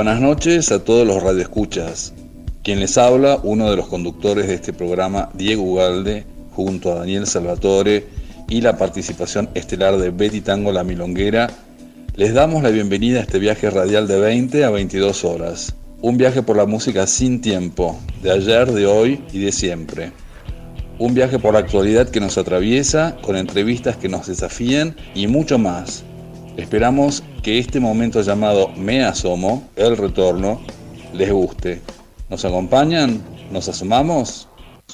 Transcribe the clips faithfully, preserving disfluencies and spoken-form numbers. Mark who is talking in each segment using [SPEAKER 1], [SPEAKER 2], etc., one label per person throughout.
[SPEAKER 1] Buenas noches a todos los radioescuchas. Quien les habla, uno de los conductores de este programa, Diego Ugalde, junto a Daniel Salvatore y la participación estelar de Betty Tango La Milonguera, les damos la bienvenida a este viaje radial de veinte a veintidós horas. Un viaje por la música sin tiempo, de ayer, de hoy y de siempre. Un viaje por la actualidad que nos atraviesa, con entrevistas que nos desafían y mucho más. Esperamos que este momento llamado Me Asomo, el retorno, les guste. ¿Nos acompañan? ¿Nos asomamos?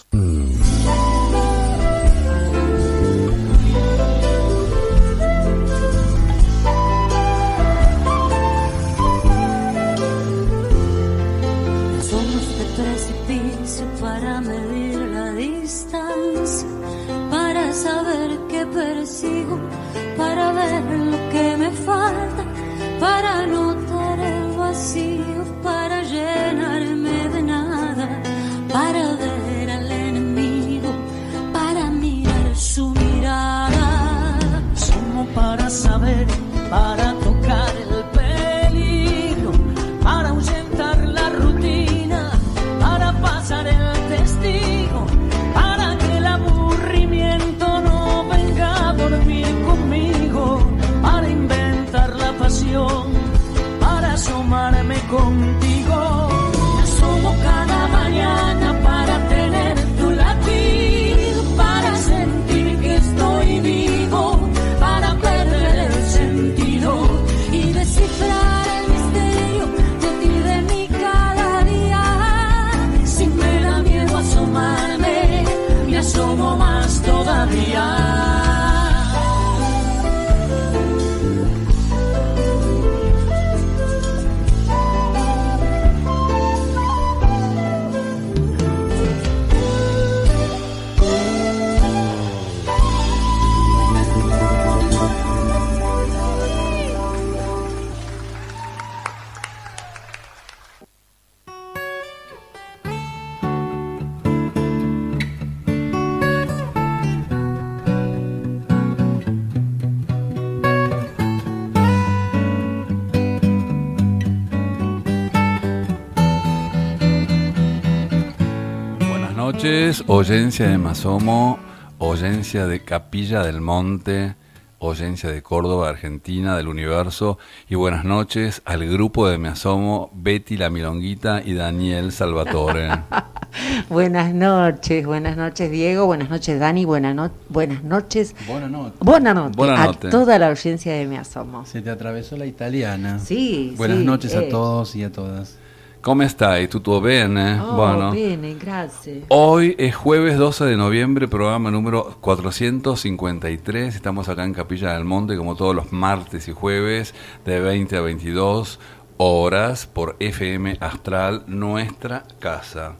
[SPEAKER 2] Somos de precipicio para medir la distancia, para saber qué persigo, para ver lo que me falta, para notar el vacío, para llenarme de nada, para ver al enemigo, para mirar su mirada.
[SPEAKER 3] Somos para saber, para tocar el peligro, para ahuyentar la rutina, para pasar el testigo, para que el aburrimiento no venga a dormir conmigo, para inventar la pasión, para asomarme contigo. Me asomo cada mañana para tener tu latido, para sentir que estoy vivo, para perder el sentido y descifrar el misterio de ti, de mí cada día. Si me da miedo asomarme, me asomo más todavía.
[SPEAKER 1] Oyencia de Me Asomo, oyencia de Capilla del Monte, oyencia de Córdoba, Argentina, del universo, y buenas noches al grupo de Me Asomo, Betty La Milonguita y Daniel Salvatore.
[SPEAKER 4] Buenas noches, buenas noches Diego, buenas noches Dani, buenas, no- buenas noches.
[SPEAKER 5] Buenas noches.
[SPEAKER 4] Buenas noches
[SPEAKER 1] Buenas
[SPEAKER 4] a
[SPEAKER 1] noches.
[SPEAKER 4] toda la audiencia de Me Asomo.
[SPEAKER 5] Se te atravesó la italiana.
[SPEAKER 4] Sí,
[SPEAKER 5] Buenas
[SPEAKER 4] sí,
[SPEAKER 5] noches
[SPEAKER 4] eh.
[SPEAKER 5] a todos y a todas.
[SPEAKER 1] ¿Cómo estáis? ¿Tutto bene?
[SPEAKER 4] Oh,
[SPEAKER 1] Bueno,
[SPEAKER 4] bene, gracias.
[SPEAKER 1] hoy es jueves doce de noviembre, programa número cuatrocientos cincuenta y tres. Estamos acá en Capilla del Monte, como todos los martes y jueves, de veinte a veintidós horas, por F M Astral, nuestra casa.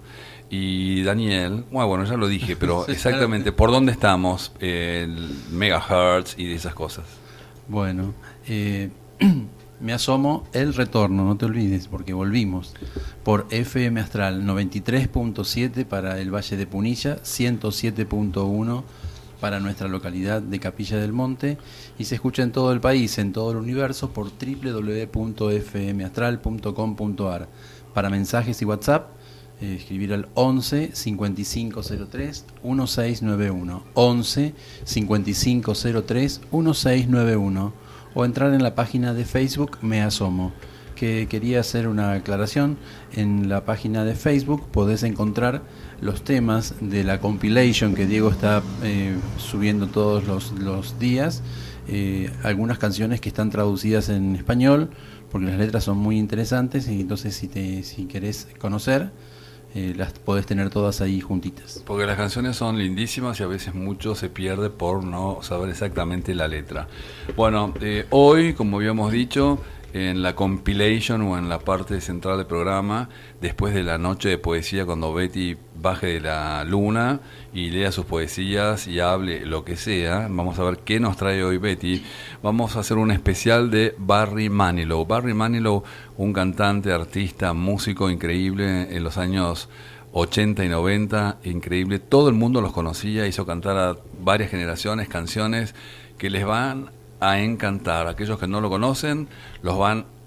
[SPEAKER 1] Y Daniel, bueno, bueno, ya lo dije, pero
[SPEAKER 5] Sí,
[SPEAKER 1] exactamente, ¿por dónde estamos? El megahertz y de esas cosas.
[SPEAKER 5] Bueno, eh, Me Asomo, el retorno, no te olvides, porque volvimos por F M Astral noventa y tres punto siete para el Valle de Punilla, ciento siete punto uno para nuestra localidad de Capilla del Monte, y se escucha en todo el país, en todo el universo, por doble u doble u doble u punto f m astral punto com punto a r. Para mensajes y WhatsApp, eh, escribir al once cincuenta y cinco cero tres dieciséis noventa y uno, once cincuenta y cinco cero tres dieciséis noventa y uno, o entrar en la página de Facebook Me Asomo. Que quería hacer una aclaración: en la página de Facebook podés encontrar los temas de la compilation que Diego está eh, subiendo todos los, los días, eh, algunas canciones que están traducidas en español, porque las letras son muy interesantes, y entonces si, te, si querés conocer, eh, las podés tener todas ahí juntitas.
[SPEAKER 1] Porque las canciones son lindísimas y a veces mucho se pierde por no saber exactamente la letra. Bueno, eh, hoy, como habíamos dicho, en la compilation o en la parte central del programa, después de la noche de poesía, cuando Betty baje de la luna y lea sus poesías y hable lo que sea, vamos a ver qué nos trae hoy Betty. Vamos a hacer un especial de Barry Manilow. Barry Manilow, un cantante, artista, músico increíble en los años ochenta y noventa, increíble. Todo el mundo los conocía, hizo cantar a varias generaciones canciones que les van a encantar. Aquellos que no lo conocen, los van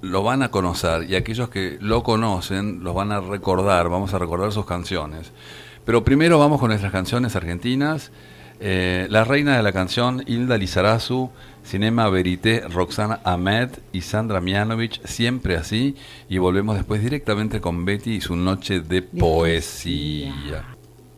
[SPEAKER 1] lo van a conocer, y aquellos que lo conocen los van a recordar, vamos a recordar sus canciones. Pero primero vamos con nuestras canciones argentinas. Eh, la reina de la canción, Hilda Lizarazu, Cinema Verité, Roxana Ahmed y Sandra Mianovich, Siempre Así, y volvemos después directamente con Betty y su noche de poesía.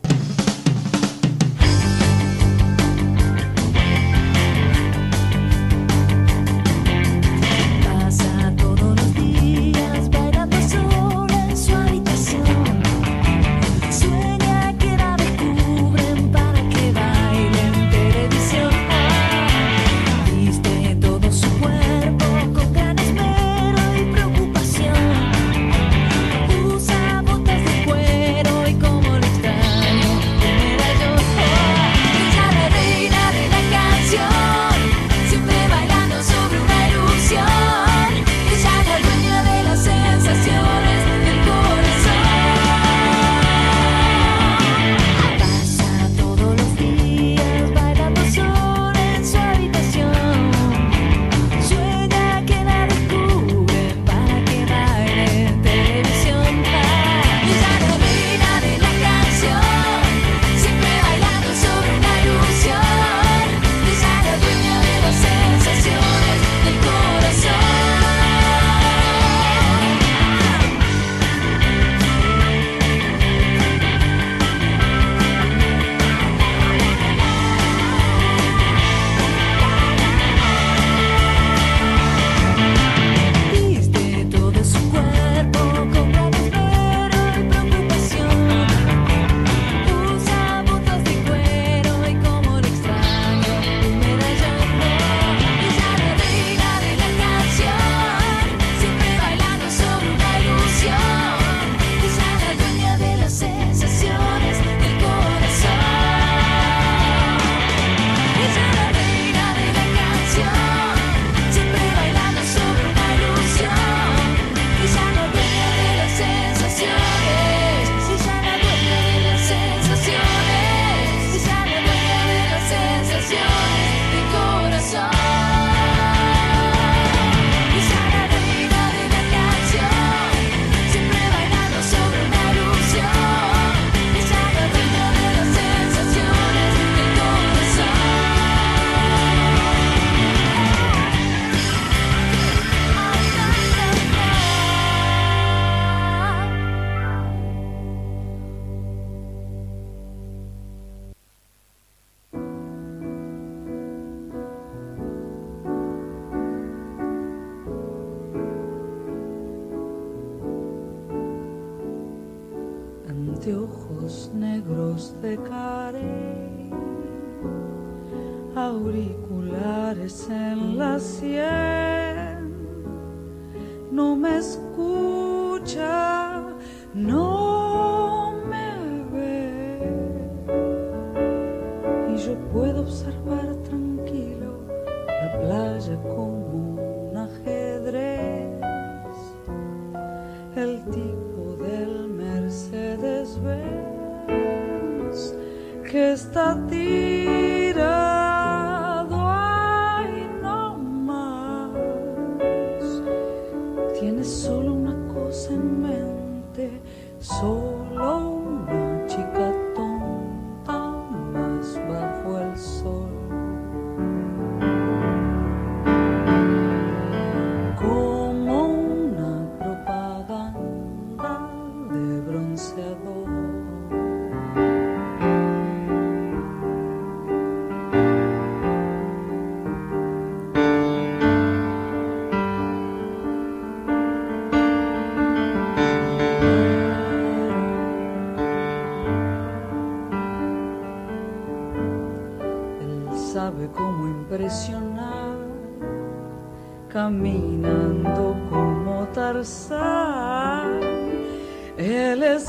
[SPEAKER 6] Ojos negros de carey, auriculares en la sien, no me escucha, no me ve, y yo puedo observar tranquilo la playa como un ajedrez, el tipo del Mercedes-Benz que está tirado ahí no más, tiene solo una cosa en mente, solo una chica tonta más bajo el sol. Sabe cómo impresionar, caminando como Tarzán. Él es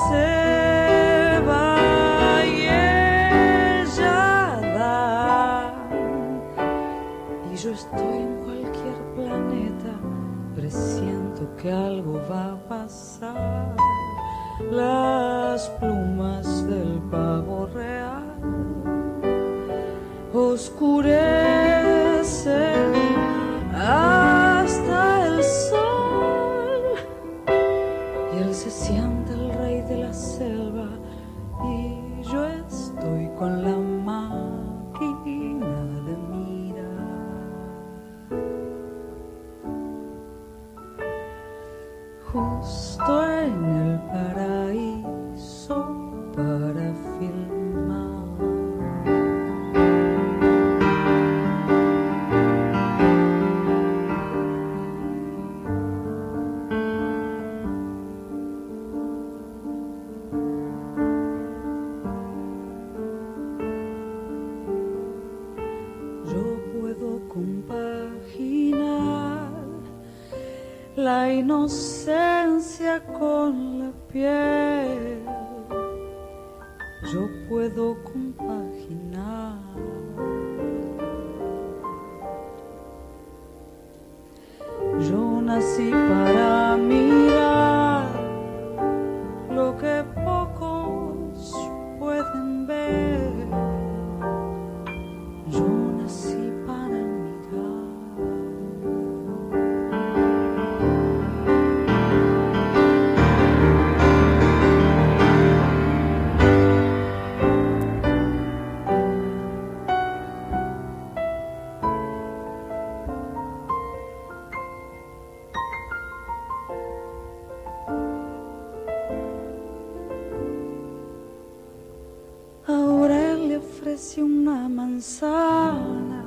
[SPEAKER 6] Eva y ella Dan, y yo estoy en cualquier planeta, presiento que algo va a pasar. Las plumas del pavo real oscurecen hasta el sol. él se siente el rey de la selva y yo estoy con la máquina de mirar. Justo en el paraíso para filmar. La inocencia con la piel, yo puedo compaginar. Yo nací para mirar lo que pocos pueden ver. Yo nací para mirar. Una manzana,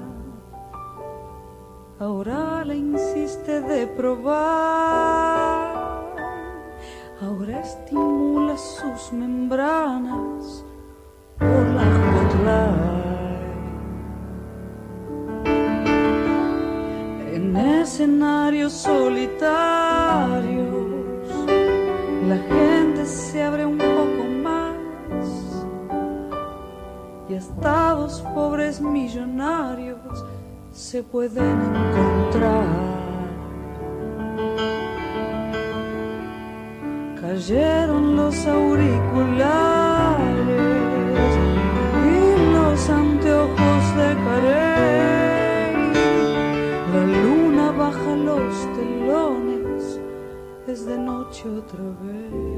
[SPEAKER 6] ahora le insiste de probar, ahora estimula sus membranas por la hotline. En escenarios solitarios, la gente se abre un poco más. Y estados pobres millonarios se pueden encontrar. Cayeron los auriculares y los anteojos de Carey. La luna baja los telones, es de noche otra vez.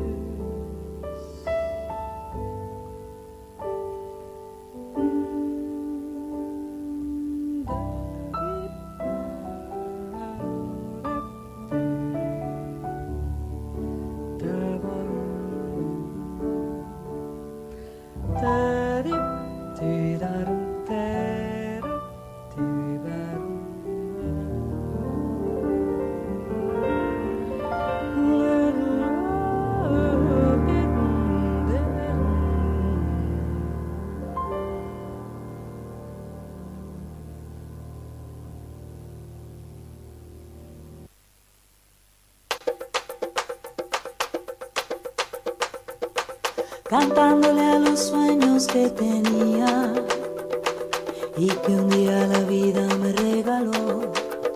[SPEAKER 2] Cantándole a los sueños que tenía y que un día la vida me regaló.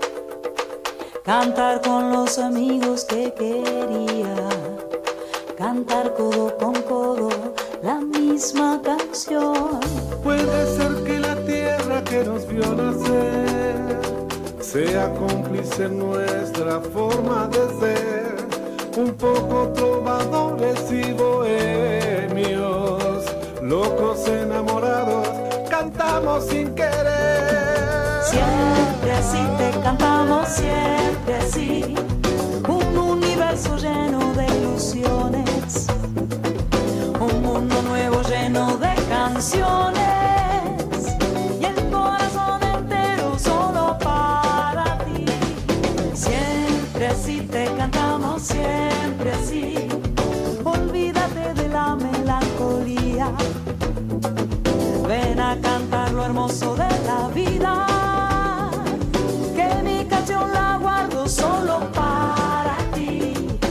[SPEAKER 2] Cantar con los amigos que quería, cantar codo con codo la misma canción.
[SPEAKER 7] Puede ser que la tierra que nos vio nacer sea cómplice en nuestra forma de ser. Un poco trovadores y bohemios, locos enamorados, cantamos sin querer.
[SPEAKER 2] Siempre así te cantamos, siempre así. Un universo lleno de ilusiones, un mundo nuevo lleno de canciones y el corazón entero solo para ti. Siempre así te cantamos, siempre así. Olvídate de la melancolía, ven a cantar lo hermoso de la vida, que mi canción la guardo solo para ti.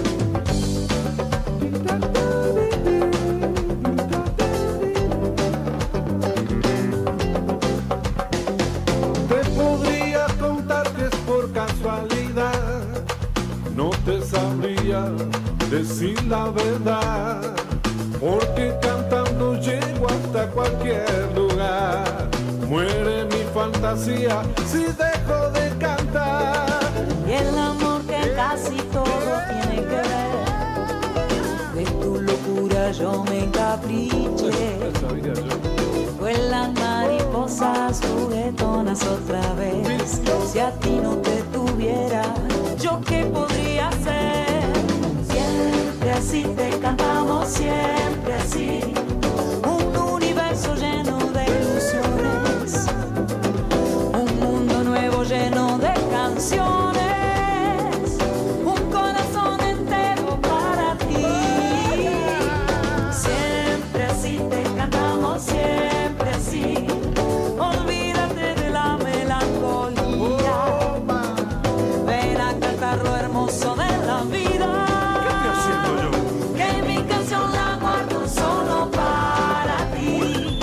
[SPEAKER 7] Te podría contar que es por casualidad, no te sabría decir la verdad, porque cantando llego hasta cualquier lugar. Muere mi fantasía si dejo de cantar.
[SPEAKER 2] Y el amor que casi todo tiene que ver locura yo me encapriché. Vuelan mariposas juguetonas otra vez. Si a ti no te tuviera, ¿yo qué podría hacer? Siempre así te cantamos, siempre así. Un universo lleno de ilusiones, un mundo nuevo lleno de canciones, un corazón entero para ti. Siempre así te cantamos, siempre así. Olvídate de la melancolía, ven a cantar lo hermoso de la vida. Que mi canción la guardo solo para ti.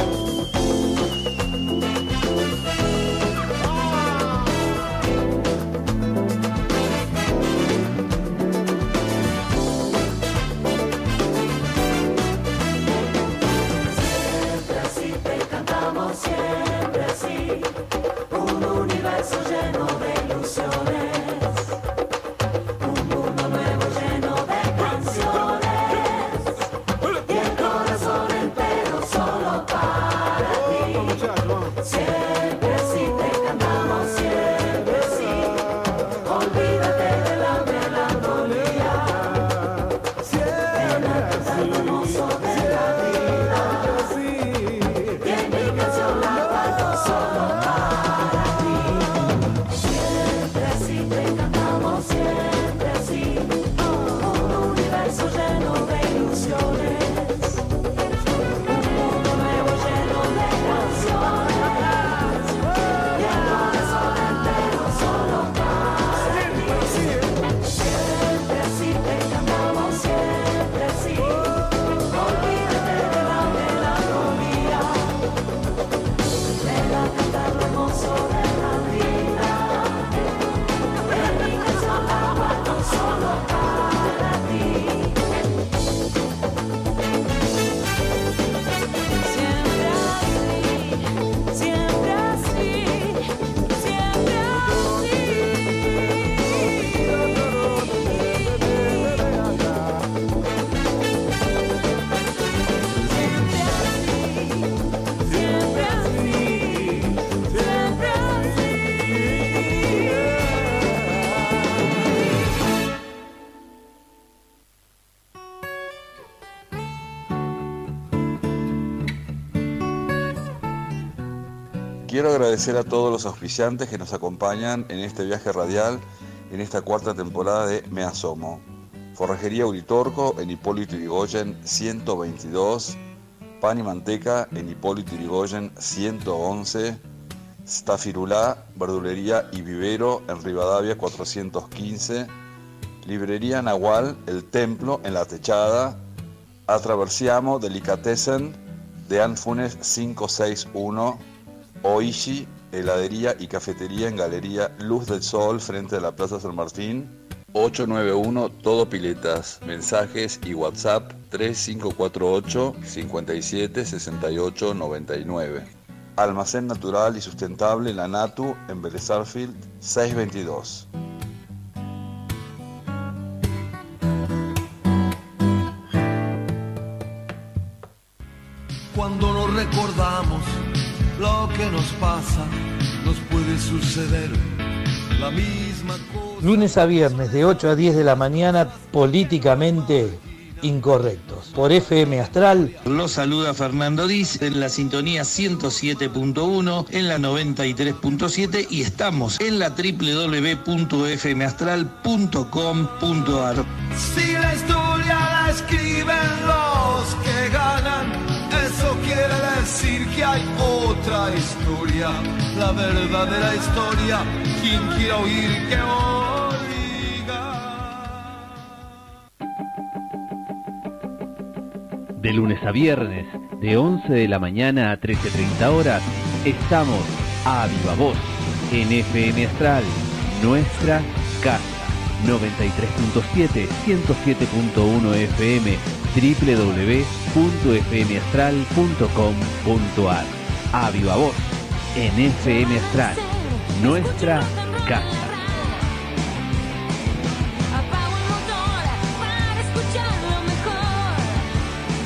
[SPEAKER 2] Siempre así te cantamos, siempre así. Un universo lleno de ilusiones, un mundo nuevo lleno de canciones, y el corazón entero solo para ti. Siempre así te cantamos, siempre así. Olvídate de la melancolía, ven a cantar lo hermoso de la vida. Y en mi canción la guardo solo para ti. Siempre así te cantamos, siempre así. Un universo lleno de ilusiones, un mundo nuevo lleno de canciones, y el corazón entero solo para ti. Siempre así te cantamos, siempre así. Olvídate de la melancolía, ven a cantar lo hermoso de la vida. En mi canción la guardo solo para ti. Siempre así, siempre así, siempre así. Siempre así, siempre así,
[SPEAKER 1] Quiero agradecer a todos los auspiciantes que nos acompañan en este viaje radial, en esta cuarta temporada de Me Asomo. Forrajería Uritorco en Hipólito Yrigoyen ciento veintidós, Pan y Manteca en Hipólito Yrigoyen ciento once, Stafirulá, Verdulería y Vivero en Rivadavia cuatrocientos quince, Librería Nahual, El Templo en La Techada, Atraversiamo Delicatessen de Anfunes quinientos sesenta y uno, Oishi, heladería y cafetería en Galería Luz del Sol frente a la Plaza San Martín, ocho nueve uno Todo Piletas, mensajes y WhatsApp tres cinco cuatro ocho, cinco siete, seis ocho nueve nueve. Almacén Natural y Sustentable La Natu en Vélez Sarsfield seiscientos veintidós.
[SPEAKER 8] Cuando nos recordamos lo que nos pasa, nos puede suceder la misma cosa.
[SPEAKER 9] Lunes a viernes de ocho a diez de la mañana, políticamente incorrectos. Por F M Astral.
[SPEAKER 10] Los saluda Fernando Diz en la sintonía ciento siete punto uno, en la noventa y tres punto siete y estamos en la doble u doble u doble u punto f m astral punto com punto a r.
[SPEAKER 8] Si la historia la escriben los que ganan, eso quiere decir que hay otra historia, la verdadera historia. Quien quiera oír que oiga.
[SPEAKER 11] De lunes a viernes, de once de la mañana a trece treinta horas, estamos a viva voz en F M Astral, nuestra casa. noventa y tres punto siete, ciento siete punto uno F M, doble u doble u doble u punto f m astral punto com punto a r. A viva voz en F M Astral, nuestra casa.
[SPEAKER 3] Apago el motor para escuchar lo mejor.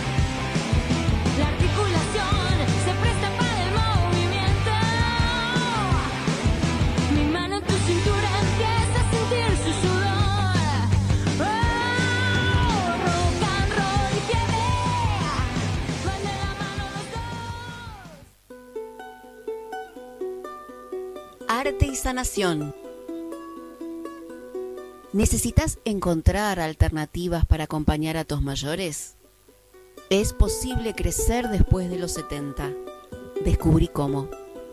[SPEAKER 12] arte y sanación. ¿Necesitas encontrar alternativas para acompañar a tus mayores? Es posible crecer después de los setenta. Descubrí cómo.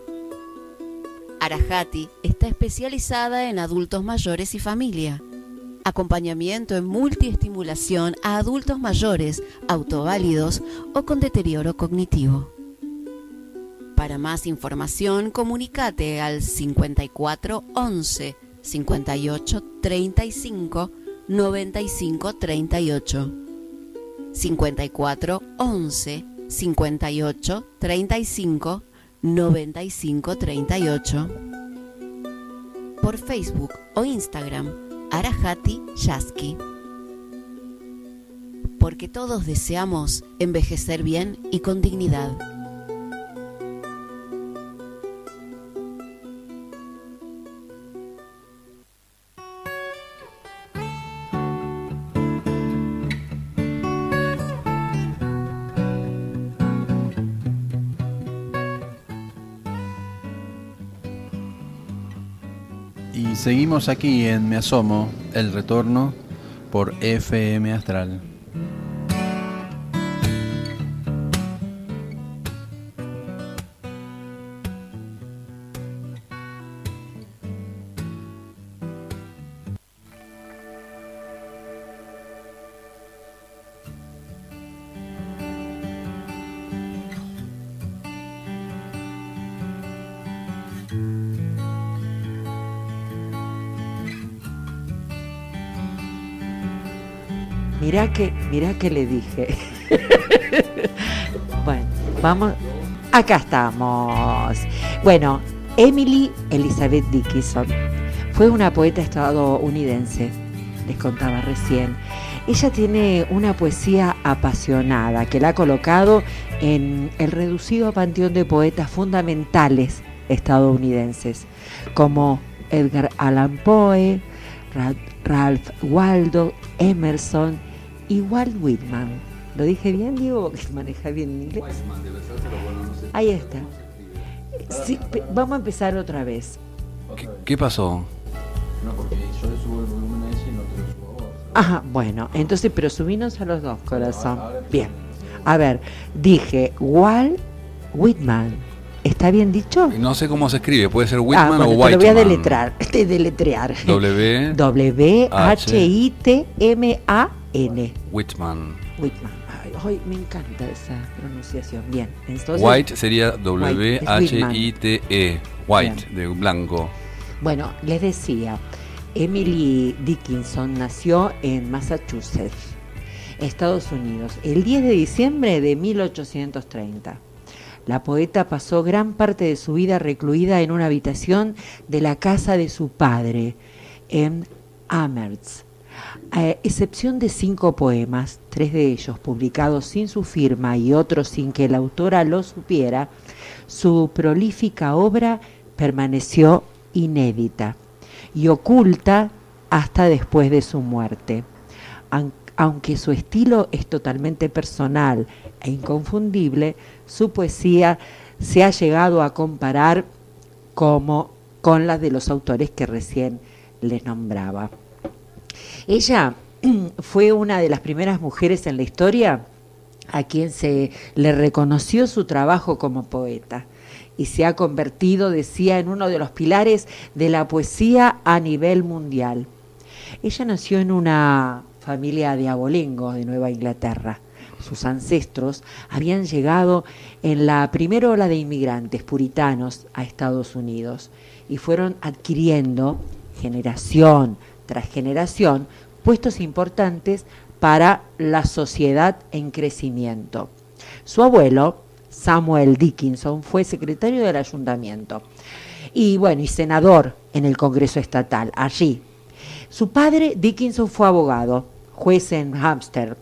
[SPEAKER 12] Arajati está especializada en adultos mayores y familia. Acompañamiento en multiestimulación a adultos mayores, autoválidos o con deterioro cognitivo. Para más información, comunícate al cincuenta y cuatro once cincuenta y ocho treinta y cinco noventa y cinco treinta y ocho. cincuenta y cuatro once cincuenta y ocho treinta y cinco noventa y cinco treinta y ocho. Por Facebook o Instagram, Arajati Yasky. Porque todos deseamos envejecer bien y con dignidad.
[SPEAKER 5] Y seguimos aquí en Me Asomo, el retorno por F M Astral.
[SPEAKER 4] Mirá que, mirá que le dije. Bueno, vamos. Acá estamos. Bueno, Emily Elizabeth Dickinson fue una poeta estadounidense, les contaba recién. Ella tiene una poesía apasionada que la ha colocado en el reducido panteón de poetas fundamentales estadounidenses, como Edgar Allan Poe, Ralph Waldo Emerson y Walt Whitman. ¿Lo dije bien, Diego? ¿Que maneja bien inglés? Ahí está. Sí, vamos a empezar otra vez.
[SPEAKER 5] ¿Qué, qué pasó? No, porque yo le subo el volumen a ese y no te lo subo a vos.
[SPEAKER 4] Ajá, bueno, entonces, pero subinos a los dos, corazón. Bien. A ver, dije Walt Whitman. ¿Está bien dicho?
[SPEAKER 13] No sé cómo se escribe, puede ser Whitman
[SPEAKER 4] ah, bueno,
[SPEAKER 13] o Whiteman.
[SPEAKER 4] Te lo voy a deletrear, te deletrear.
[SPEAKER 13] W.
[SPEAKER 4] W H I T M A N.
[SPEAKER 13] Whitman.
[SPEAKER 4] Whitman. Ay, ay, me encanta esa pronunciación. Bien. Entonces,
[SPEAKER 13] White sería W H I T E. White, bien. De blanco.
[SPEAKER 4] Bueno, les decía, Emily Dickinson nació en Massachusetts, Estados Unidos, el diez de diciembre de mil ochocientos treinta. La poeta pasó gran parte de su vida recluida en una habitación de la casa de su padre, en Amherst. A excepción de cinco poemas, tres de ellos publicados sin su firma y otros sin que la autora lo supiera, su prolífica obra permaneció inédita y oculta hasta después de su muerte. Aunque su estilo es totalmente personal e inconfundible, su poesía se ha llegado a comparar como con las de los autores que recién les nombraba. Ella fue una de las primeras mujeres en la historia a quien se le reconoció su trabajo como poeta y se ha convertido, decía, en uno de los pilares de la poesía a nivel mundial. Ella nació en una familia de abolengo de Nueva Inglaterra. Sus ancestros habían llegado en la primera ola de inmigrantes puritanos a Estados Unidos y fueron adquiriendo, generación tras generación, puestos importantes para la sociedad en crecimiento. Su abuelo, Samuel Dickinson, fue secretario del ayuntamiento y, bueno, y senador en el Congreso Estatal, allí. Su padre, Dickinson, fue abogado, juez en Hampstead.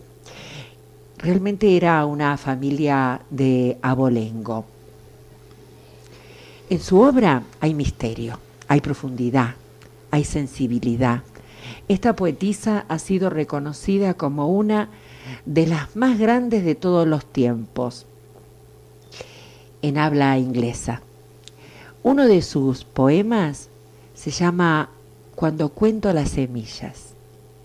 [SPEAKER 4] Realmente era una familia de abolengo. En su obra hay misterio, hay profundidad, hay sensibilidad. Esta poetisa ha sido reconocida como una de las más grandes de todos los tiempos en habla inglesa. Uno de sus poemas se llama Cuando cuento las semillas.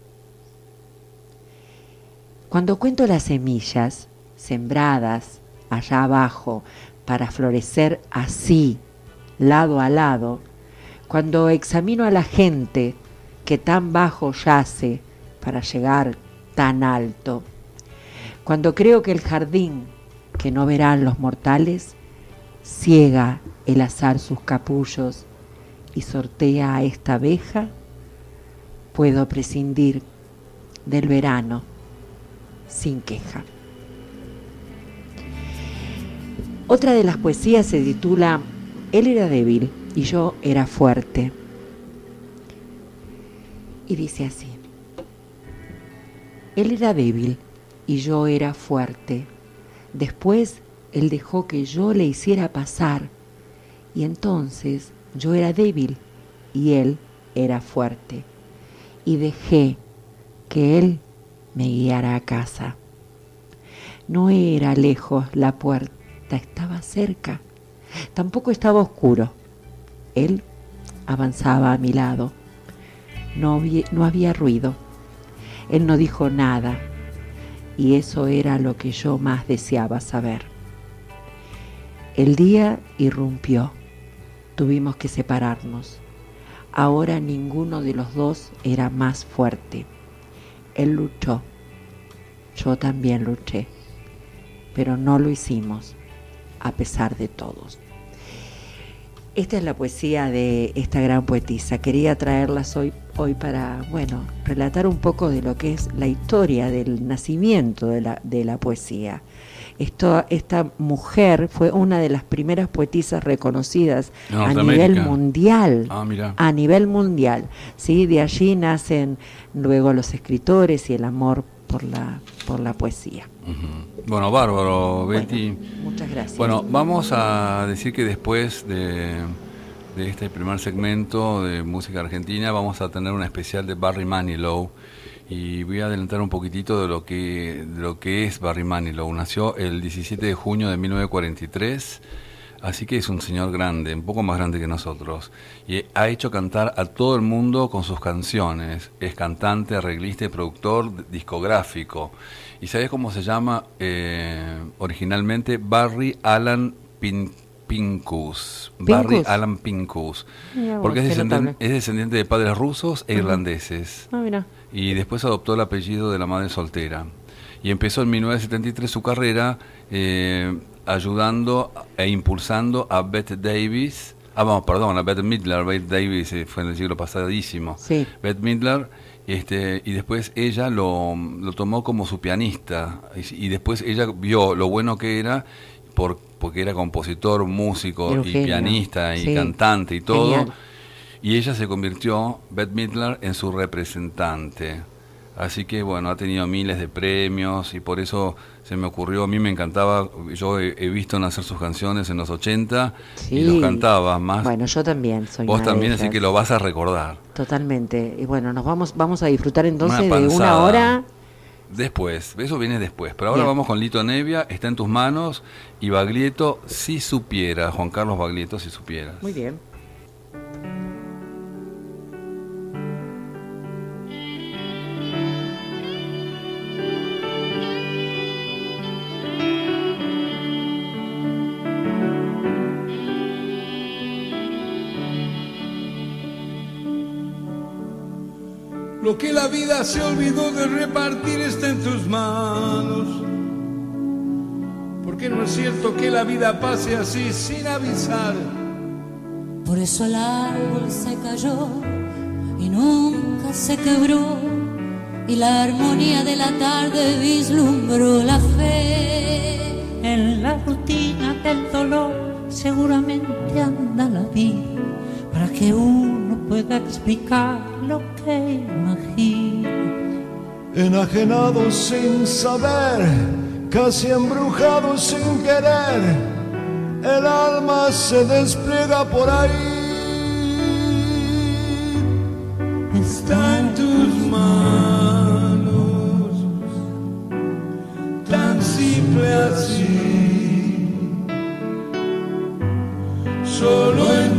[SPEAKER 4] Cuando cuento las semillas sembradas allá abajo para florecer así, lado a lado, cuando examino a la gente que tan bajo yace para llegar tan alto, cuando creo que el jardín que no verán los mortales ciega el azar sus capullos y sortea a esta abeja, puedo prescindir del verano sin queja. Otra de las poesías se titula Él era débil y yo era fuerte. Y dice así: Él era débil y yo era fuerte. Después él dejó que yo le hiciera pasar, y entonces yo era débil y él era fuerte. Y dejé que él me guiara a casa. No era lejos la puerta, estaba cerca. Tampoco estaba oscuro. Él avanzaba a mi lado. No había, no había ruido. Él no dijo nada. Y eso era lo que yo más deseaba saber. El día irrumpió. Tuvimos que separarnos. Ahora ninguno de los dos era más fuerte. Él luchó. Yo también luché. Pero no lo hicimos, a pesar de todos. Esta es la poesía de esta gran poetisa. Quería traerlas hoy, hoy para, bueno, relatar un poco de lo que es la historia del nacimiento de la, de la poesía. Esto, esta mujer fue una de las primeras poetisas reconocidas a nivel mundial.
[SPEAKER 13] Ah, mira.
[SPEAKER 4] A nivel mundial. ¿Sí? De allí nacen luego los escritores y el amor por la, por la poesía.
[SPEAKER 13] Uh-huh. Bueno, bárbaro, Betty.
[SPEAKER 4] Bueno, muchas gracias.
[SPEAKER 13] Bueno, vamos a decir que después de, de este primer segmento de música argentina vamos a tener un especial de Barry Manilow. Y voy a adelantar un poquitito de lo que de lo que es Barry Manilow. Nació el diecisiete de junio de mil novecientos cuarenta y tres, así que es un señor grande, un poco más grande que nosotros. Y ha hecho cantar a todo el mundo con sus canciones. Es cantante, arreglista y productor discográfico. ¿Y sabes cómo se llama eh, originalmente? Barry Alan Pin Pincus. Barry Alan Pincus.
[SPEAKER 4] Mira,
[SPEAKER 13] porque es descendiente,
[SPEAKER 4] notable.
[SPEAKER 13] es descendiente de padres rusos e irlandeses.
[SPEAKER 4] Ah, mira.
[SPEAKER 13] Y después adoptó el apellido de la madre soltera. Y empezó en mil novecientos setenta y tres su carrera eh, ayudando e impulsando a Bette Davis. Ah, vamos, perdón, a Bette Midler. Bette Davis eh, fue en el siglo pasadísimo.
[SPEAKER 4] Sí.
[SPEAKER 13] Bette Midler, este, y después ella lo, lo tomó como su pianista. Y, y después ella vio lo bueno que era, por, porque era compositor, músico y
[SPEAKER 4] Eugenio.
[SPEAKER 13] pianista y
[SPEAKER 4] Sí.
[SPEAKER 13] cantante y todo.
[SPEAKER 4] Genial.
[SPEAKER 13] Y ella se convirtió, Bette Midler, en su representante. Así que, bueno, ha tenido miles de premios y por eso se me ocurrió, a mí me encantaba, yo he, he visto nacer sus canciones en los ochenta
[SPEAKER 4] Sí.
[SPEAKER 13] y los cantaba más.
[SPEAKER 4] Bueno, yo también soy
[SPEAKER 13] Vos
[SPEAKER 4] una de
[SPEAKER 13] también, así
[SPEAKER 4] ellas.
[SPEAKER 13] que lo vas a recordar.
[SPEAKER 4] Totalmente. Y bueno, nos vamos, vamos a disfrutar entonces
[SPEAKER 13] Una
[SPEAKER 4] de una
[SPEAKER 13] panzada.
[SPEAKER 4] hora.
[SPEAKER 13] Después, eso viene después. Pero ahora
[SPEAKER 4] Bien.
[SPEAKER 13] vamos con Lito Nevia, Está en tus manos, y Baglietto, Si supiera, Juan Carlos Baglietto, Si supieras.
[SPEAKER 4] Muy bien.
[SPEAKER 8] Lo que la vida se olvidó de repartir está en tus manos. Porque no es cierto que la vida pase así sin avisar.
[SPEAKER 14] Por eso el árbol se cayó y nunca se quebró, y la armonía de la tarde vislumbró la fe.
[SPEAKER 3] En la rutina del dolor seguramente anda la vida, para que uno pueda explicar lo que imagina.
[SPEAKER 15] Enajenados sin saber, casi embrujados sin querer, el alma se despliega por ahí.
[SPEAKER 8] Está en tus manos, tan simple así. Solo en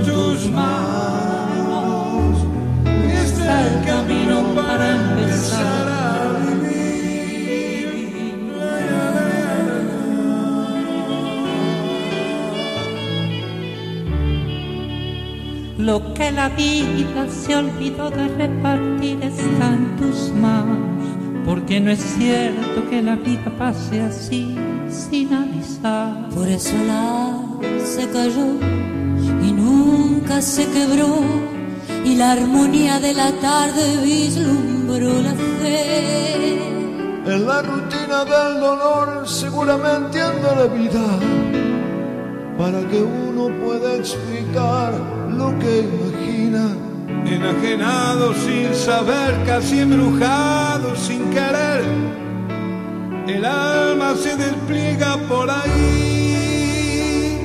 [SPEAKER 6] Lo que la vida se olvidó de repartir está en tus manos, porque no es cierto que la vida pase así sin avisar.
[SPEAKER 14] Por eso el ave se cayó y nunca se quebró, y la armonía de la tarde vislumbró la fe.
[SPEAKER 15] En la rutina del dolor seguramente anda la vida, para que uno pueda explicar lo que imagina.
[SPEAKER 8] Enajenado sin saber, casi embrujado sin querer, el alma se despliega por ahí.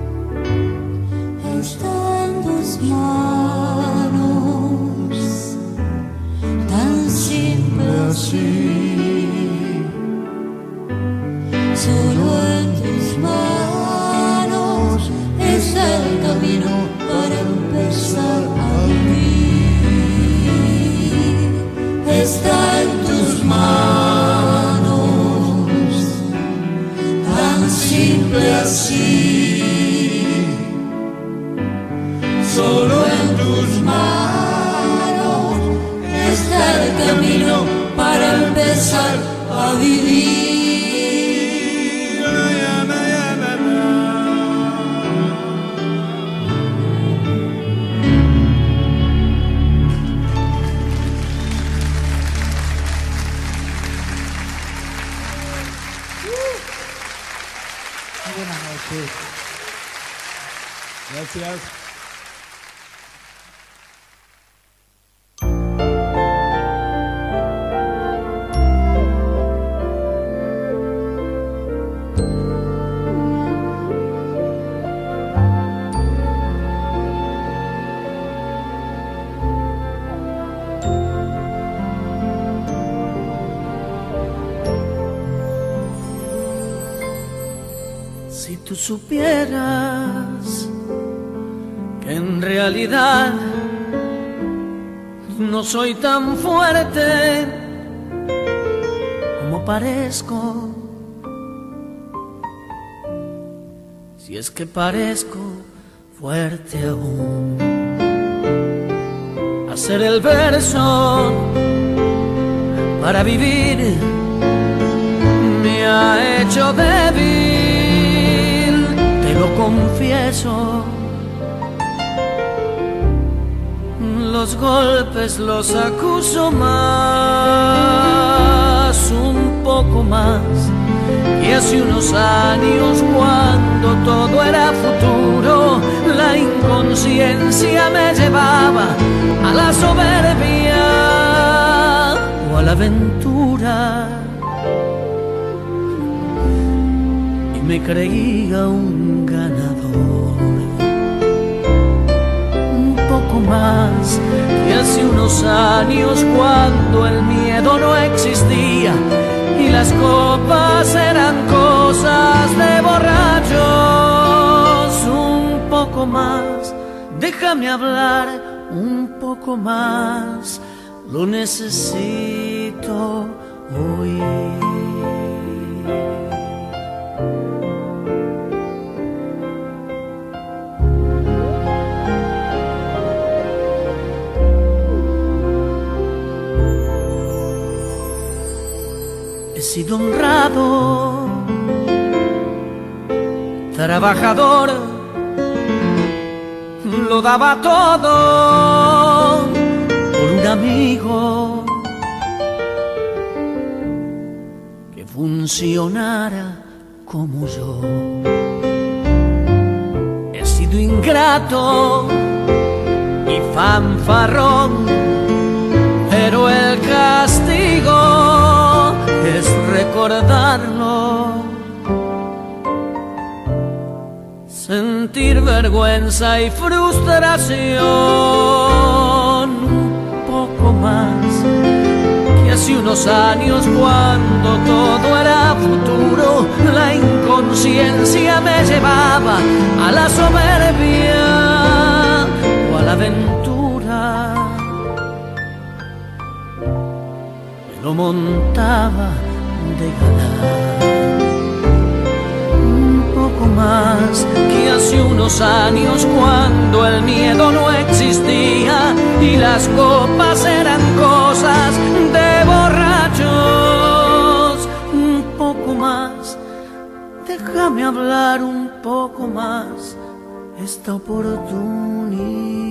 [SPEAKER 14] Está en tus manos, tan simple así, solo en tus manos está el camino para empezar a vivir. Está en tus manos, tan simple así, solo en tus manos está el camino para empezar a vivir.
[SPEAKER 16] Buenas noches. Gracias.
[SPEAKER 3] Si tú supieras que en realidad no soy tan fuerte como parezco, si es que parezco fuerte aún, hacer el verso para vivir me ha hecho débil. Lo confieso, los golpes los acuso más, un poco más, y hace unos años cuando todo era futuro, la inconsciencia me llevaba a la soberbia o a la aventura, y me creía un ganador, un poco más que hace unos años cuando el miedo no existía y las copas eran cosas de borrachos. Un poco más, déjame hablar un poco más, lo necesito hoy. He sido honrado, trabajador, lo daba todo por un amigo que funcionara como yo. He sido ingrato y fanfarrón, pero el castigo es recordarlo, sentir vergüenza y frustración, un poco más que hace unos años cuando todo era futuro, la inconsciencia me llevaba a la soberbia o a la aventura. Lo montaba de ganar, un poco más que hace hace unos años cuando el miedo no existía y las copas eran cosas de borrachos. Un poco más, déjame hablar un poco más esta oportunidad.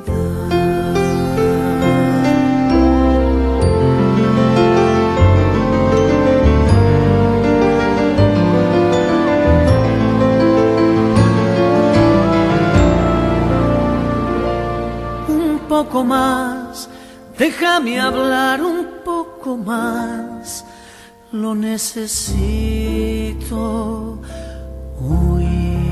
[SPEAKER 3] Un poco más, déjame hablar un poco más, lo necesito hoy.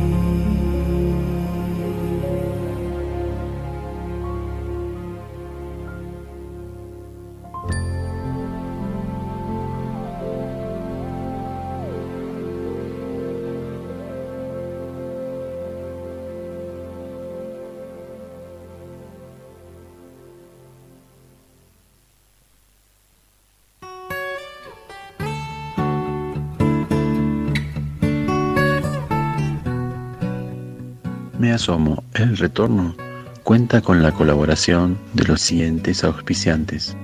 [SPEAKER 16] Me asomo, el retorno cuenta con la colaboración de los siguientes auspiciantes.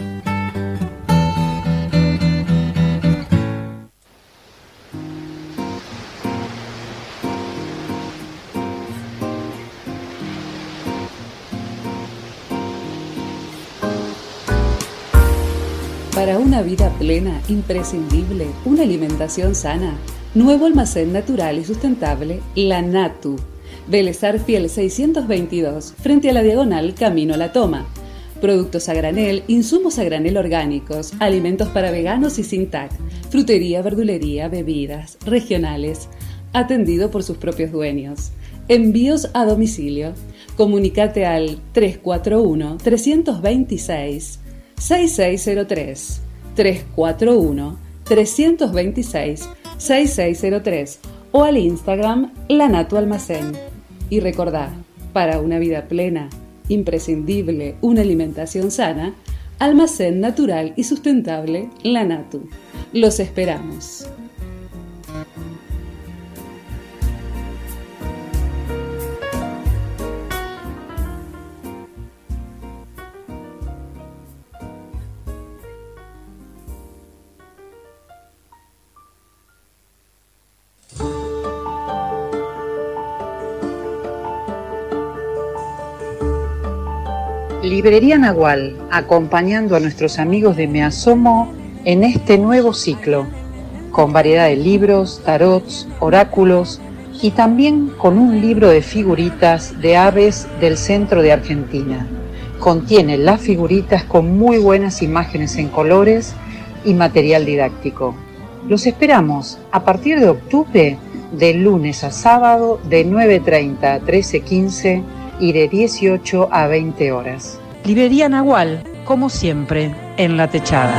[SPEAKER 17] Para una vida plena, imprescindible, una alimentación sana, nuevo almacén natural y sustentable, La Natu. Vélez Arfiel seiscientos veintidós, frente a la diagonal Camino a la Toma. Productos a granel, insumos a granel orgánicos, alimentos para veganos y sin T A C, frutería, verdulería, bebidas, regionales, atendido por sus propios dueños. Envíos a domicilio. Comunicate al tres cuatro uno, tres dos seis, seis seis cero tres, tres cuatro uno, tres dos seis, seis seis cero tres o al Instagram La Natu Almacén. Y recordá, para una vida plena, imprescindible, una alimentación sana, almacén natural y sustentable La Natu. Los esperamos.
[SPEAKER 4] Librería Nahual, acompañando a nuestros amigos de Me Asomo en este nuevo ciclo, con variedad de libros, tarots, oráculos y también con un libro de figuritas de aves del centro de Argentina. Contiene las figuritas con muy buenas imágenes en colores y material didáctico. Los esperamos a partir de octubre, de lunes a sábado, de nueve treinta a trece quince y de dieciocho a veinte horas. Librería Nahual, como siempre, en La Techada.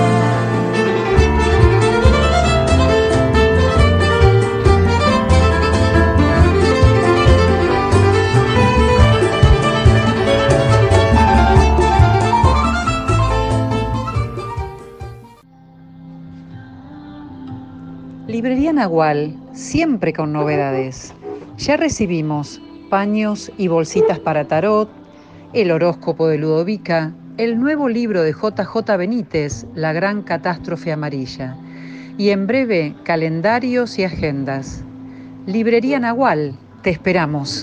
[SPEAKER 4] Librería Nahual, siempre con novedades. Ya recibimos paños y bolsitas para tarot, el horóscopo de Ludovica, el nuevo libro de J J Benítez, La Gran Catástrofe Amarilla, y en breve calendarios y agendas. Librería Nahual, te esperamos.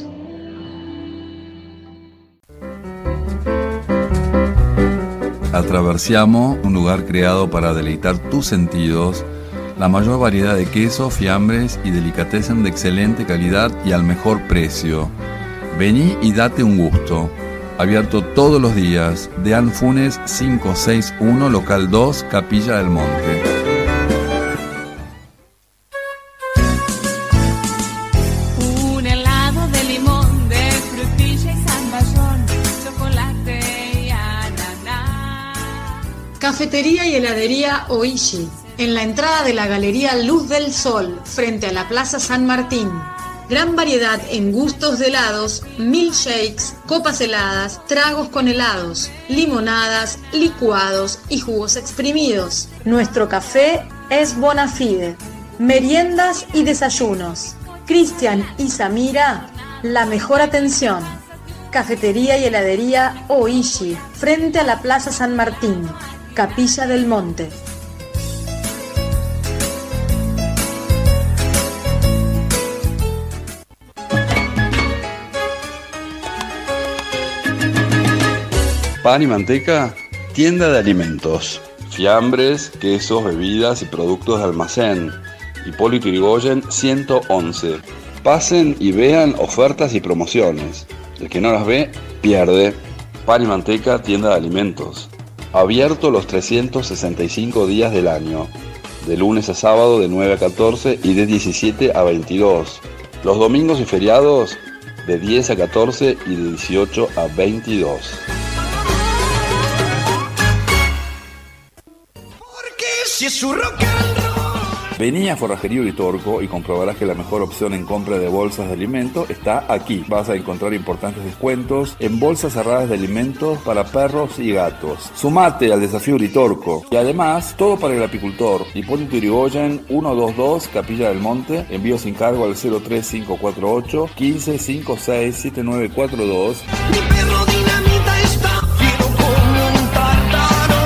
[SPEAKER 13] Atraversiamo, un lugar creado para deleitar tus sentidos, la mayor variedad de quesos, fiambres y delicatessen de excelente calidad y al mejor precio. Vení y date un gusto. Abierto todos los días. De Anfunes quinientos sesenta y uno, local dos, Capilla del Monte.
[SPEAKER 18] Un helado de limón, de frutilla y zamballón, chocolate y ananá.
[SPEAKER 19] Cafetería y heladería Oishi, en la entrada de la Galería Luz del Sol, frente a la Plaza San Martín. Gran variedad en gustos de helados, milkshakes, copas heladas, tragos con helados, limonadas, licuados y jugos exprimidos. Nuestro café es Bonafide. Meriendas y desayunos. Cristian y Samira, la mejor atención. Cafetería y heladería Oishi, frente a la Plaza San Martín, Capilla del Monte.
[SPEAKER 1] Pan y manteca, tienda de alimentos. Fiambres, quesos, bebidas y productos de almacén. Hipólito Yrigoyen ciento once. Pasen y vean ofertas y promociones. El que no las ve, pierde. Pan y manteca, tienda de alimentos. Abierto los trescientos sesenta y cinco días del año. De lunes a sábado de nueve a catorce y de diecisiete a veintidós. Los domingos y feriados de diez a catorce y de dieciocho a veintidós.
[SPEAKER 8] Si es su rock and roll.
[SPEAKER 1] Vení a Forrajería Uritorco y comprobarás que la mejor opción en compra de bolsas de alimento está aquí. Vas a encontrar importantes descuentos en bolsas cerradas de alimentos para perros y gatos. Sumate al desafío Uritorco. Y además, todo para el apicultor. Hipólito Yrigoyen ciento veintidós, Capilla del Monte. Envío sin cargo al cero tres cinco cuatro ocho, uno cinco cinco seis, siete nueve cuatro dos.
[SPEAKER 8] Mi perro dinamita está fiero como un tártaro.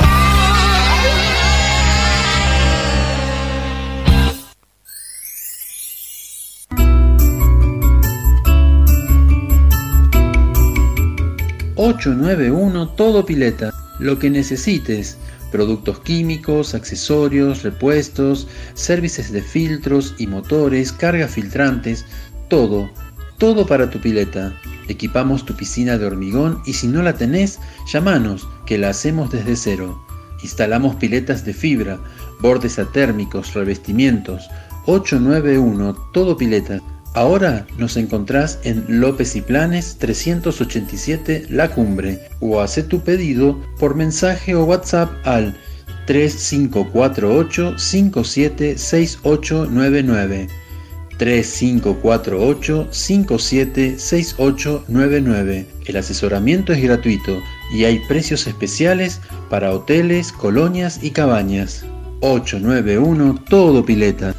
[SPEAKER 5] ocho nueve uno Todo Pileta. Lo que necesites. Productos químicos, accesorios, repuestos, servicios de filtros y motores, cargas filtrantes, todo, todo para tu pileta. Equipamos tu piscina de hormigón y si no la tenés, llamanos, que la hacemos desde cero. Instalamos piletas de fibra, bordes atérmicos, revestimientos. ocho nueve uno Todo Pileta. Ahora nos encontrás en López y Planes trescientos ochenta y siete La Cumbre o hacé tu pedido por mensaje o WhatsApp al tres cinco cuatro ocho, cinco siete seis ocho nueve nueve tres cinco cuatro ocho, cinco siete seis ocho nueve nueve. El asesoramiento es gratuito y hay precios especiales para hoteles, colonias y cabañas. ocho nueve uno Todo Pileta.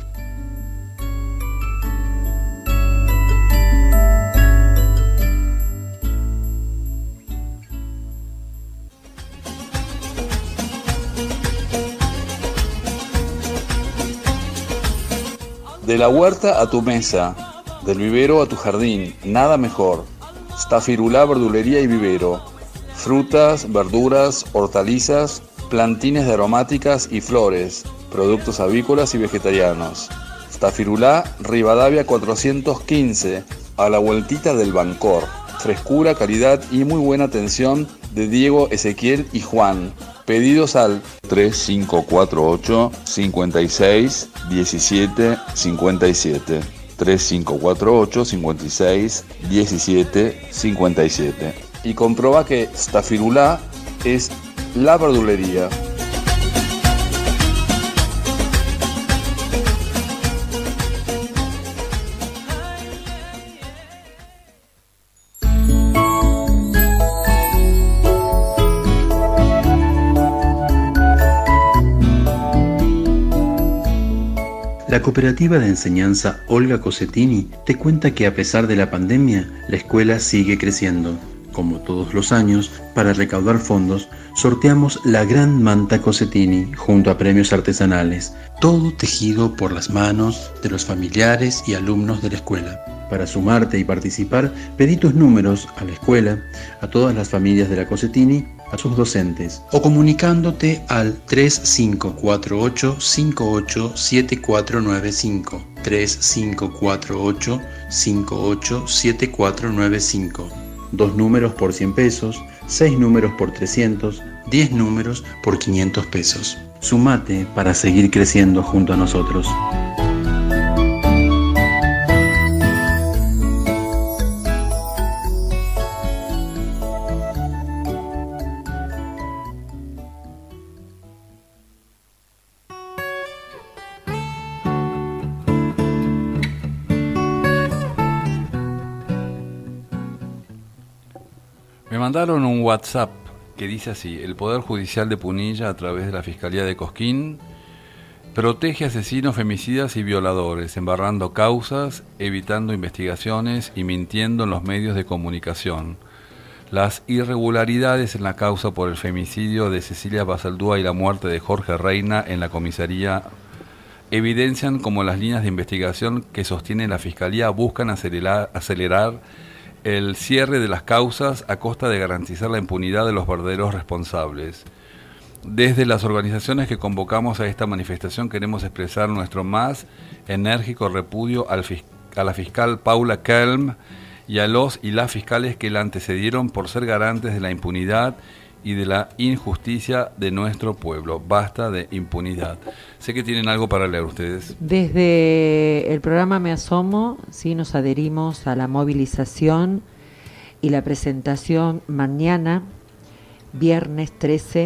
[SPEAKER 1] De la huerta a tu mesa, del vivero a tu jardín, nada mejor. Stafirulá Verdulería y Vivero. Frutas, verduras, hortalizas, plantines de aromáticas y flores, productos avícolas y vegetarianos. Stafirulá Rivadavia cuatrocientos quince, a la vueltita del Bancor. Frescura, calidad y muy buena atención de Diego, Ezequiel y Juan. Pedidos al tres cinco cuatro ocho, cinco seis, uno siete cinco siete. tres cinco cuatro ocho, cinco seis, uno siete cinco siete. Y comprueba que Stafirulá es la verdulería.
[SPEAKER 5] La cooperativa de enseñanza Olga Cosetini te cuenta que a pesar de la pandemia, la escuela sigue creciendo. Como todos los años, para recaudar fondos, sorteamos la gran manta Cosetini junto a premios artesanales, todo tejido por las manos de los familiares y alumnos de la escuela. Para sumarte y participar, pedí tus números a la escuela, a todas las familias de la Cosetini, a sus docentes, o comunicándote al tres cinco cuatro ocho, cinco ocho siete cuatro nueve cinco, tres cinco cuatro ocho, cinco ocho siete cuatro nueve cinco. Dos números por cien pesos, seis números por trescientos, diez números por quinientos pesos. Sumate para seguir creciendo junto a nosotros.
[SPEAKER 13] Me mandaron un WhatsApp que dice así: el Poder Judicial de Punilla, a través de la Fiscalía de Cosquín, Protege asesinos, femicidas y violadores, embarrando causas, evitando investigaciones y mintiendo en los medios de comunicación. Las irregularidades en la causa por el femicidio de Cecilia Basaldúa y la muerte de Jorge Reina en la comisaría evidencian cómo las líneas de investigación que sostiene la Fiscalía buscan acelerar, acelerar el cierre de las causas a costa de garantizar la impunidad de los verdaderos responsables. Desde las organizaciones que convocamos a esta manifestación queremos expresar nuestro más enérgico repudio al fis- a la fiscal Paula Kelm y a los y las fiscales que la antecedieron por ser garantes de la impunidad y de la injusticia de nuestro pueblo. Basta de impunidad. Sé que tienen algo para leer ustedes.
[SPEAKER 4] Desde el programa Me Asomo, sí, nos adherimos a la movilización y la presentación mañana, viernes trece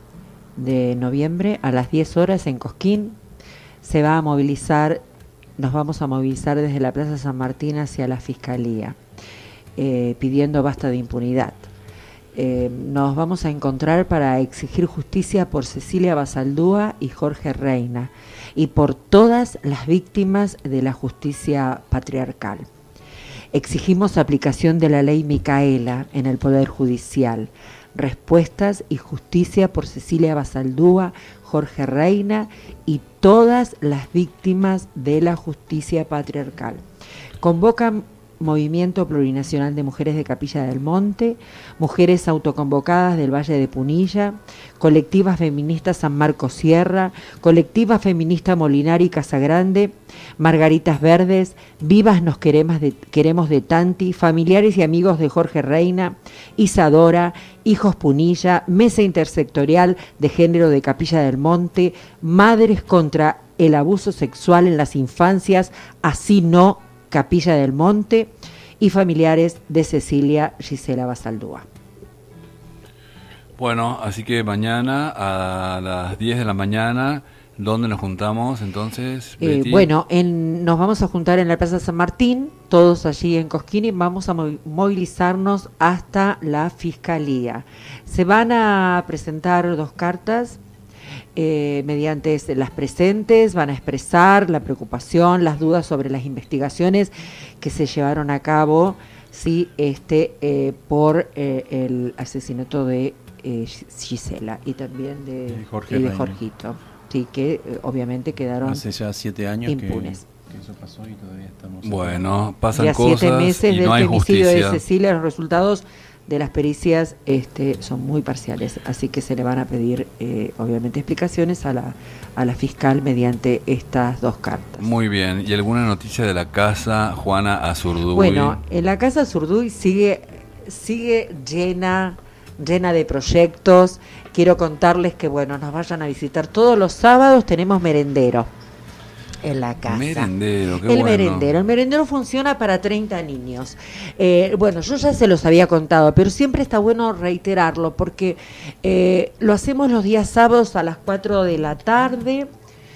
[SPEAKER 4] de noviembre, a las diez horas en Cosquín. Se va a movilizar, nos vamos a movilizar desde la Plaza San Martín hacia la Fiscalía, eh, pidiendo basta de impunidad. Eh, nos vamos a encontrar para exigir justicia por Cecilia Basaldúa y Jorge Reina y por todas las víctimas de la justicia patriarcal. Exigimos aplicación de la ley Micaela en el Poder Judicial, respuestas y justicia por Cecilia Basaldúa, Jorge Reina y todas las víctimas de la justicia patriarcal. Convocan Movimiento Plurinacional de Mujeres de Capilla del Monte, Mujeres Autoconvocadas del Valle de Punilla, Colectiva Feminista San Marcos Sierra, Colectiva Feminista Molinari Casagrande, Margaritas Verdes, Vivas Nos Queremos de, queremos de Tanti, familiares y amigos de Jorge Reina, Isadora, Hijos Punilla, Mesa Intersectorial de Género de Capilla del Monte, Madres contra el Abuso Sexual en las Infancias, Así No, Capilla del Monte, y familiares de Cecilia Gisela Basaldúa.
[SPEAKER 13] Bueno, así que mañana a las diez de la mañana, ¿dónde nos juntamos entonces,
[SPEAKER 4] Eh,
[SPEAKER 13] Betty?
[SPEAKER 4] bueno, en, nos vamos a juntar en la Plaza San Martín, todos allí en Cosquín, y vamos a mo- movilizarnos hasta la Fiscalía. Se van a presentar dos cartas. Eh, mediante las presentes van a expresar la preocupación, las dudas sobre las investigaciones que se llevaron a cabo, sí, este, eh, por eh, el asesinato de eh, Gisela y también de,
[SPEAKER 5] De Jorge
[SPEAKER 4] y de
[SPEAKER 5] Reina.
[SPEAKER 4] Jorgito, sí, que eh, obviamente quedaron
[SPEAKER 5] Hace ya siete años que,
[SPEAKER 4] impunes.
[SPEAKER 5] que eso pasó y todavía estamos...
[SPEAKER 13] Bueno, pasan
[SPEAKER 4] Ya
[SPEAKER 13] cosas
[SPEAKER 4] siete meses
[SPEAKER 13] y
[SPEAKER 4] del
[SPEAKER 13] no hay
[SPEAKER 4] femicidio
[SPEAKER 13] justicia.
[SPEAKER 4] de Cecilia, los resultados de las pericias este, son muy parciales, así que se le van a pedir eh, obviamente explicaciones a la, a la fiscal mediante estas dos cartas.
[SPEAKER 13] Muy bien. ¿Y alguna noticia de la casa Juana Azurduy?
[SPEAKER 4] Bueno, en la casa Zurduy sigue, sigue llena, llena de proyectos. Quiero contarles que bueno, nos vayan a visitar todos los sábados, tenemos merendero en la casa.
[SPEAKER 13] Merendero, qué
[SPEAKER 4] el
[SPEAKER 13] bueno.
[SPEAKER 4] merendero, el merendero funciona para treinta niños. Eh, bueno, yo ya se los había contado, pero siempre está bueno reiterarlo porque eh, lo hacemos los días sábados a las cuatro de la tarde,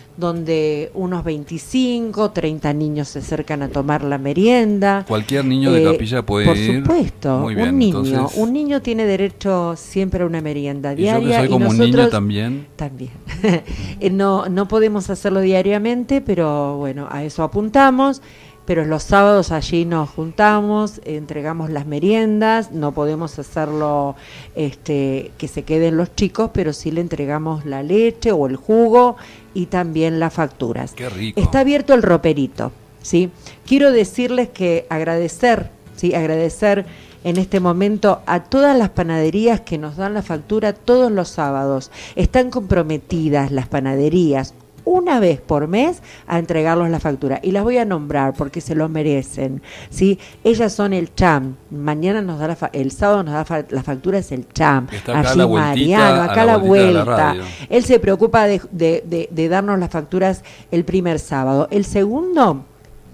[SPEAKER 4] donde unos veinticinco, treinta niños se acercan a tomar la merienda.
[SPEAKER 13] Cualquier niño de
[SPEAKER 4] Eh,
[SPEAKER 13] Capilla puede
[SPEAKER 4] por
[SPEAKER 13] ir.
[SPEAKER 4] supuesto,
[SPEAKER 13] Muy bien,
[SPEAKER 4] un niño,
[SPEAKER 13] entonces-
[SPEAKER 4] un niño tiene derecho siempre a una merienda
[SPEAKER 13] Y yo
[SPEAKER 4] diaria.
[SPEAKER 13] que soy como un
[SPEAKER 4] nosotros
[SPEAKER 13] niño también.
[SPEAKER 4] También. Eh, no, no podemos hacerlo diariamente, pero bueno, a eso apuntamos. Pero los sábados allí nos juntamos, entregamos las meriendas, no podemos hacerlo este, que se queden los chicos, pero sí le entregamos la leche o el jugo y también las facturas.
[SPEAKER 13] Qué rico.
[SPEAKER 4] Está abierto el roperito, ¿sí? Quiero decirles que agradecer, ¿sí? Agradecer en este momento a todas las panaderías que nos dan la factura todos los sábados. Están comprometidas las panaderías una vez por mes a entregarlos la factura y las voy a nombrar porque se lo merecen, ¿sí? Ellas son el Cham, mañana nos da la fa- el sábado nos da fa- la factura es el Cham,
[SPEAKER 13] Está acá
[SPEAKER 4] allí
[SPEAKER 13] la vueltita,
[SPEAKER 4] Mariano,
[SPEAKER 13] a
[SPEAKER 4] acá
[SPEAKER 13] la
[SPEAKER 4] la
[SPEAKER 13] vueltita de la
[SPEAKER 4] vuelta,
[SPEAKER 13] radio.
[SPEAKER 4] él se preocupa de, de, de, de darnos las facturas el primer sábado, el segundo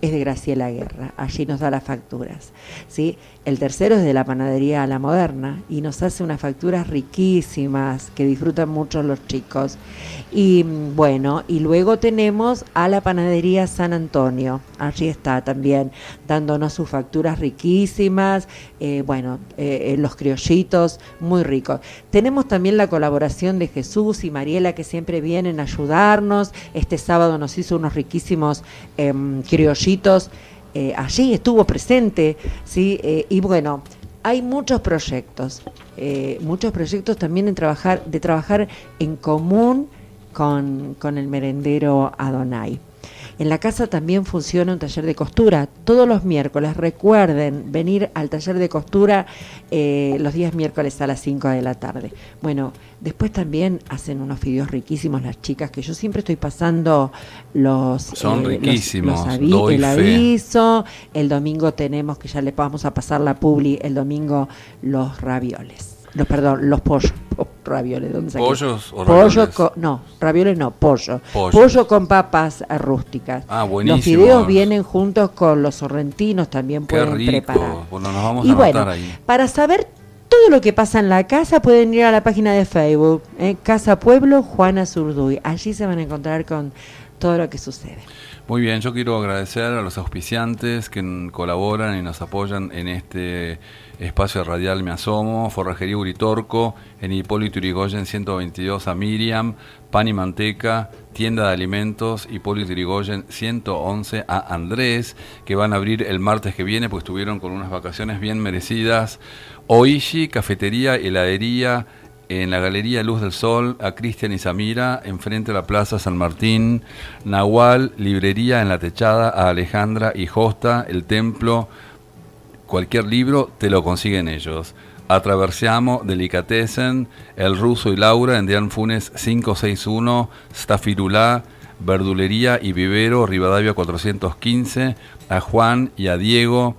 [SPEAKER 4] es de Graciela Guerra, allí nos da las facturas, ¿sí? El tercero es de la panadería a la Moderna y nos hace unas facturas riquísimas que disfrutan mucho los chicos. Y bueno, y luego tenemos a la panadería San Antonio, allí está también dándonos sus facturas riquísimas, eh, bueno, eh, los criollitos muy ricos. Tenemos también la colaboración de Jesús y Mariela, que siempre vienen a ayudarnos. Este sábado nos hizo unos riquísimos eh, criollitos. Eh, allí estuvo presente, ¿sí? Eh, y bueno, hay muchos proyectos, eh, muchos proyectos también en trabajar, de trabajar en común con, con el merendero Adonai. En la casa también funciona un taller de costura. Todos los miércoles, recuerden venir al taller de costura eh, los días miércoles a las cinco de la tarde. Bueno, después también hacen unos fideos riquísimos las chicas, que yo siempre estoy pasando los...
[SPEAKER 13] Son
[SPEAKER 4] eh,
[SPEAKER 13] riquísimos,
[SPEAKER 4] los, los avi-
[SPEAKER 13] doy
[SPEAKER 4] el
[SPEAKER 13] fe.
[SPEAKER 4] aviso. El domingo tenemos, que ya les vamos a pasar la publi, el domingo los ravioles. Los, perdón, los pollos. Oh, ravioles, ¿dónde saqué?
[SPEAKER 13] ¿Pollos o
[SPEAKER 4] Pollo
[SPEAKER 13] ravioles?
[SPEAKER 4] con, no, ravioles no, pollo.
[SPEAKER 13] Pollo.
[SPEAKER 4] Pollo con papas eh, rústicas.
[SPEAKER 13] Ah, buenísimo.
[SPEAKER 4] Los fideos vienen juntos con los sorrentinos, también
[SPEAKER 13] Qué
[SPEAKER 4] pueden
[SPEAKER 13] rico.
[SPEAKER 4] preparar.
[SPEAKER 13] Bueno, nos vamos
[SPEAKER 4] Y
[SPEAKER 13] a anotar
[SPEAKER 4] bueno,
[SPEAKER 13] ahí.
[SPEAKER 4] para saber todo lo que pasa en la casa, pueden ir a la página de Facebook, eh, Casa Pueblo Juana Zurduy. Allí se van a encontrar con todo lo que sucede.
[SPEAKER 13] Muy bien, yo quiero agradecer a los auspiciantes que n- colaboran y nos apoyan en este espacio radial Me Asomo: Forrajería Uritorco, en Hipólito Yrigoyen ciento veintidós a Miriam, Pan y Manteca, Tienda de Alimentos Hipólito Yrigoyen ciento once a Andrés, que van a abrir el martes que viene, pues estuvieron con unas vacaciones bien merecidas. Oishi, Cafetería, Heladería, en la Galería Luz del Sol, a Cristian y Samira, enfrente de la Plaza San Martín. Nahual, Librería en la Techada, a Alejandra y Josta, El Templo. Cualquier libro te lo consiguen ellos. Atraversiamo, Delicatessen, El Ruso y Laura, en Deán Funes quinientos sesenta y uno, Stafirulá, Verdulería y Vivero, Rivadavia cuatrocientos quince, a Juan y a Diego,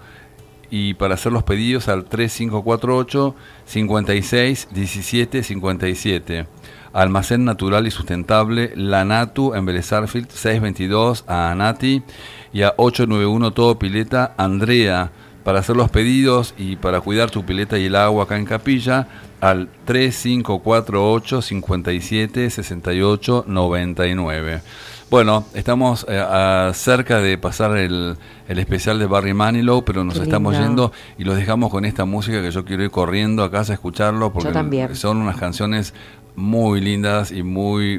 [SPEAKER 13] y para hacer los pedidos al tres cinco cuatro ocho, cinco seis, uno siete cinco siete. Almacén Natural y Sustentable, La Natu, en Vélez Sarsfield, seiscientos veintidós, a Anati, y a ochocientos noventa y uno Todo Pileta, Andrea. Para hacer los pedidos y para cuidar tu pileta y el agua acá en Capilla, al tres cinco cuatro ocho, cinco siete, seis ocho nueve nueve. Bueno, estamos eh, a, cerca de pasar el, el especial de Barry Manilow, pero nos
[SPEAKER 4] Qué
[SPEAKER 13] estamos
[SPEAKER 4] lindo.
[SPEAKER 13] yendo y los dejamos con esta música que yo quiero ir corriendo a casa a escucharlo, porque
[SPEAKER 4] Yo también.
[SPEAKER 13] son unas canciones muy lindas y muy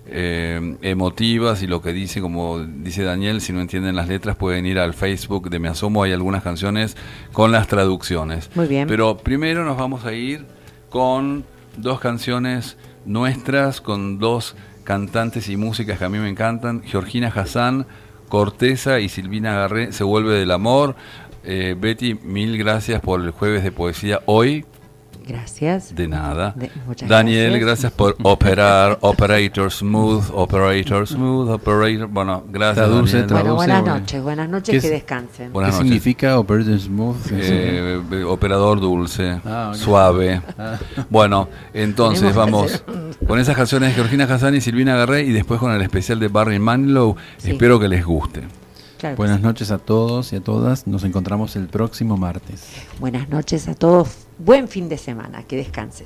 [SPEAKER 13] eh, emotivas, y lo que dice, como dice Daniel, si no entienden las letras pueden ir al Facebook de Me Asomo, hay algunas canciones con las traducciones.
[SPEAKER 4] Muy bien.
[SPEAKER 13] Pero primero nos vamos a ir con dos canciones nuestras, con dos cantantes y músicas que a mí me encantan: Georgina Hassan, Corteza, y Silvina Garré, Se vuelve del amor. eh, Betty, mil gracias por el jueves de poesía hoy.
[SPEAKER 4] Gracias.
[SPEAKER 13] De nada.
[SPEAKER 4] De- muchas
[SPEAKER 13] Daniel,
[SPEAKER 4] gracias.
[SPEAKER 13] gracias por operar, operator smooth, operator smooth, operator. Bueno, gracias.
[SPEAKER 5] Traduce,
[SPEAKER 13] Daniel.
[SPEAKER 4] Bueno,
[SPEAKER 5] traduce,
[SPEAKER 4] buenas
[SPEAKER 5] bueno.
[SPEAKER 4] noches, buenas noches,
[SPEAKER 5] ¿Qué
[SPEAKER 4] que
[SPEAKER 5] es-
[SPEAKER 4] descansen.
[SPEAKER 13] Buenas
[SPEAKER 5] ¿Qué
[SPEAKER 13] noches.
[SPEAKER 5] significa Operator Smooth?
[SPEAKER 13] Eh, eh, operador dulce,
[SPEAKER 5] Ah, ok.
[SPEAKER 13] suave.
[SPEAKER 5] Ah.
[SPEAKER 13] Bueno, entonces
[SPEAKER 4] Tenemos que
[SPEAKER 13] vamos
[SPEAKER 4] hacer-
[SPEAKER 13] con esas canciones de Georgina Hassan y Silvina Garré, y después con el especial de Barry Manilow.
[SPEAKER 4] Sí.
[SPEAKER 13] Espero que les guste.
[SPEAKER 4] Claro que
[SPEAKER 5] Buenas
[SPEAKER 4] sí.
[SPEAKER 5] noches a todos y a todas. Nos encontramos el próximo martes.
[SPEAKER 4] Buenas noches a todos. Buen fin de semana. Que descansen.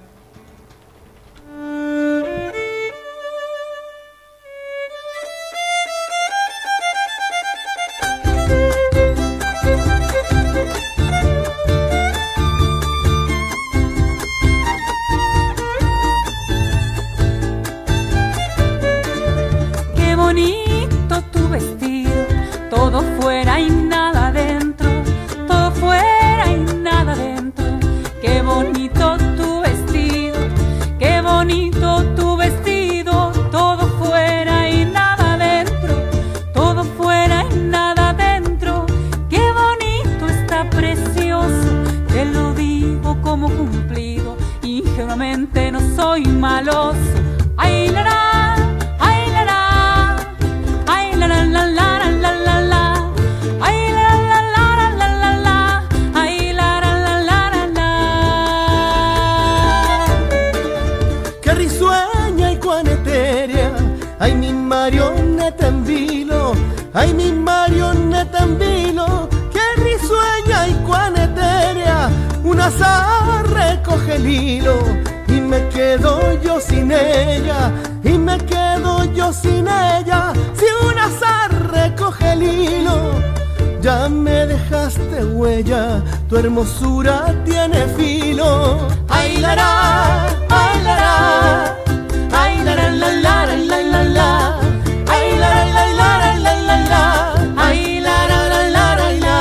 [SPEAKER 18] Qué bonito tu vestido, todo fuera y nada dentro, todo fuera y nada dentro. Qué bonito tu vestido, qué bonito tu vestido, todo fuera y nada dentro, todo fuera y nada dentro. Qué bonito está, precioso, te lo digo como cumplido, ingenuamente no soy maloso. Ay, la, la, ay, la, la, ay, la, la, la, la, la, la, la, ay, la, la, la, la, la, la, ay, la, la, la, la, la.
[SPEAKER 20] Qué risueña y cuán etérea, ay mi marioneta en vilo, ay mi marioneta azar recoge el hilo y me quedo yo sin ella, y me quedo yo sin ella. Si un azar recoge el hilo, ya me dejaste huella, tu hermosura tiene filo. Ay la la, ay la la, ay la la la la la la la, ay la la la la la la la, ay la la la la la la.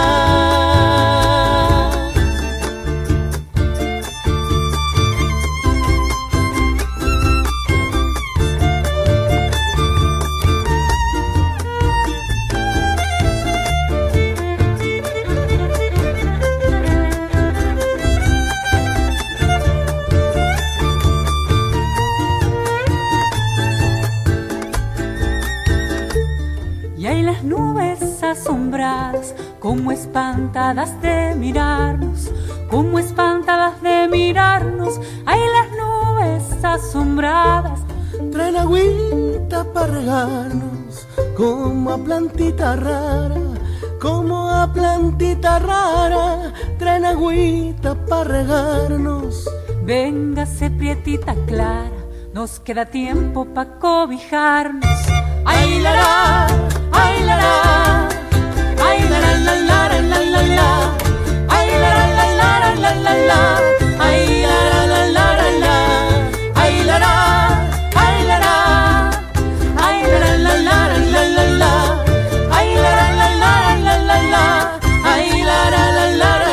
[SPEAKER 18] Asombradas, como espantadas de mirarnos, como espantadas de mirarnos, hay las nubes asombradas.
[SPEAKER 20] Traen agüita para regarnos, como a plantita rara, como a plantita rara, traen agüita para regarnos.
[SPEAKER 18] Véngase prietita clara, nos queda tiempo pa' cobijarnos. Ay la la, ay la la, ay la la la la la la la, ay la la la la la la la, ay la la la la la, ay la la, ay la la, ay la la la la la la la, ay la la la la la la la, ay la la la la la.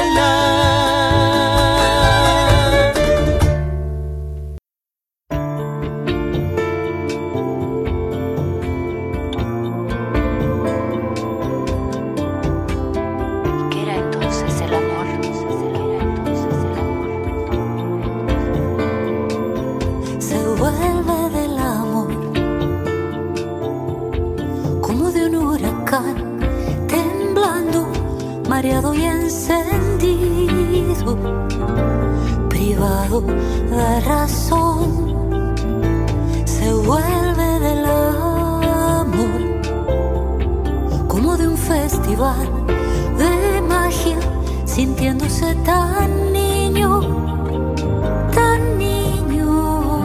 [SPEAKER 14] Mareado y encendido, privado de razón, se vuelve del amor, como de un festival de magia, sintiéndose tan niño, tan niño,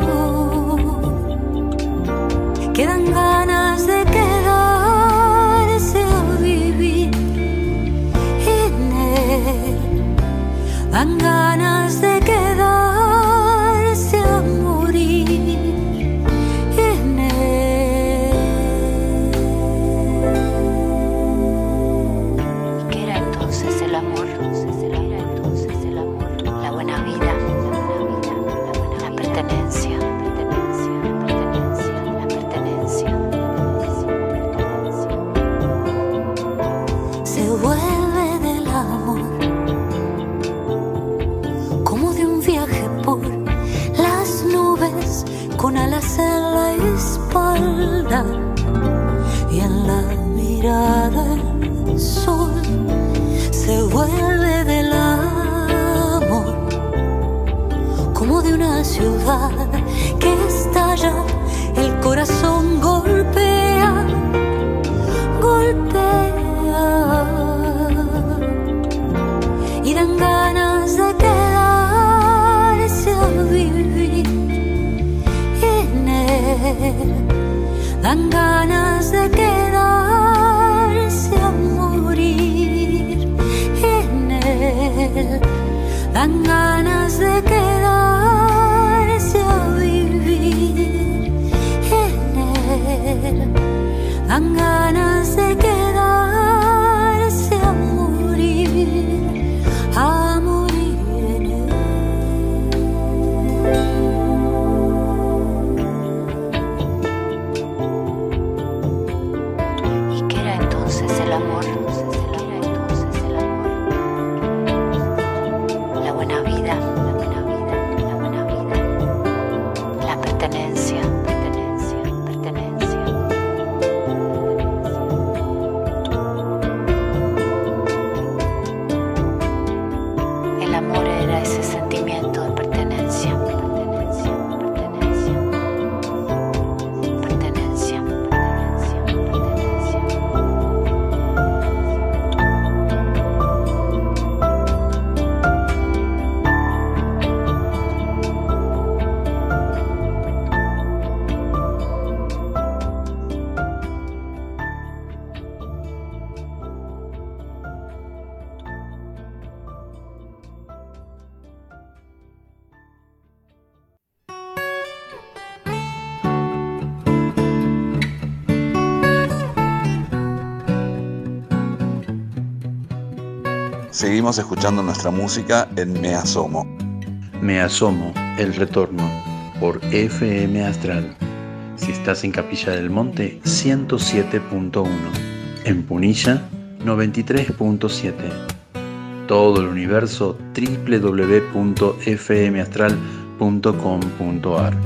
[SPEAKER 14] que dan ganas de quedarse a vivir. Dan ganas de quedarse a morir en él.
[SPEAKER 12] ¿Qué era entonces el amor? Era entonces el amor, la buena vida, la pertenencia, la pertenencia.
[SPEAKER 14] Se vuelve del amor, por las nubes con alas en la espalda y en la mirada el sol. Se vuelve del amor, como de una ciudad que estalla, el corazón golpea, golpea y dan ganas de quedarse a vivir en él, dan ganas de quedarse a morir en él, dan ganas de quedarse a vivir en él, dan ganas de quedarse a morir, a morir en él.
[SPEAKER 12] ¿Y qué era entonces el amor? La buena vida, la buena vida, la buena vida, la pertenencia, pertenencia, pertenencia. El amor era ese sentimiento de pertenencia, pertenencia, pertenencia, pertenencia, pertenencia, pertenencia.
[SPEAKER 1] Seguimos escuchando nuestra música en Me Asomo.
[SPEAKER 16] Me Asomo, el retorno, por F M Astral. Si estás en Capilla del Monte, ciento siete punto uno. En Punilla, noventa y tres punto siete. Todo el universo, doble u doble u doble u punto f m astral punto com punto a r.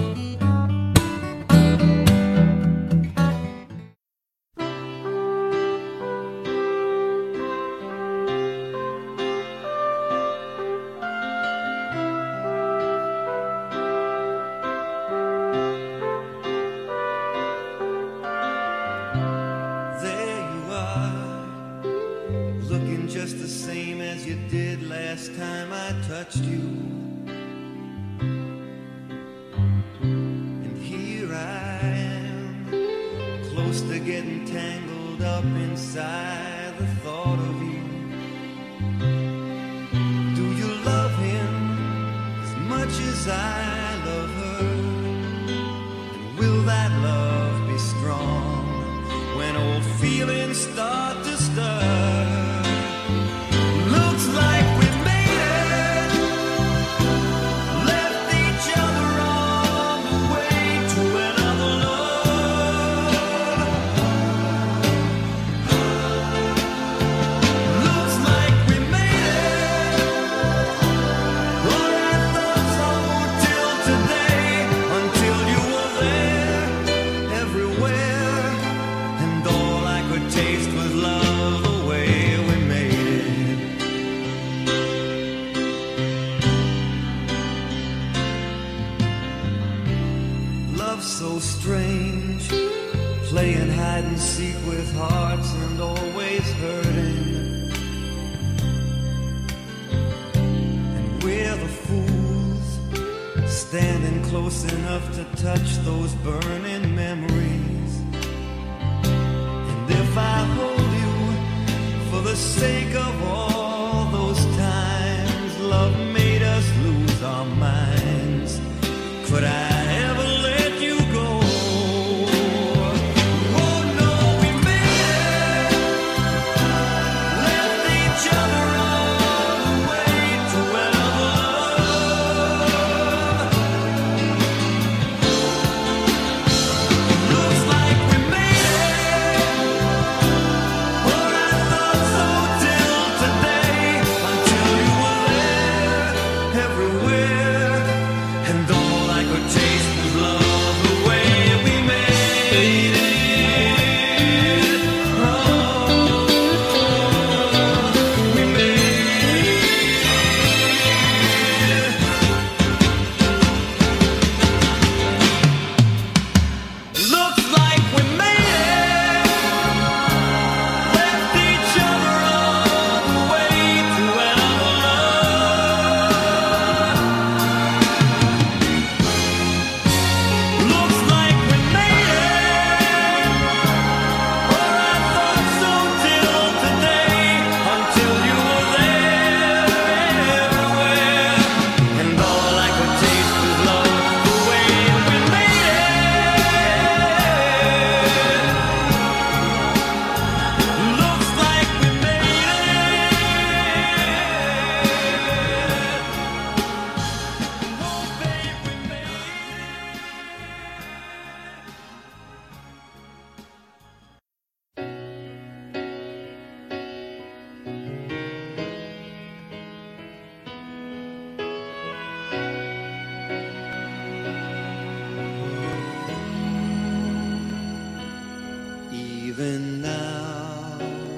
[SPEAKER 21] Even now,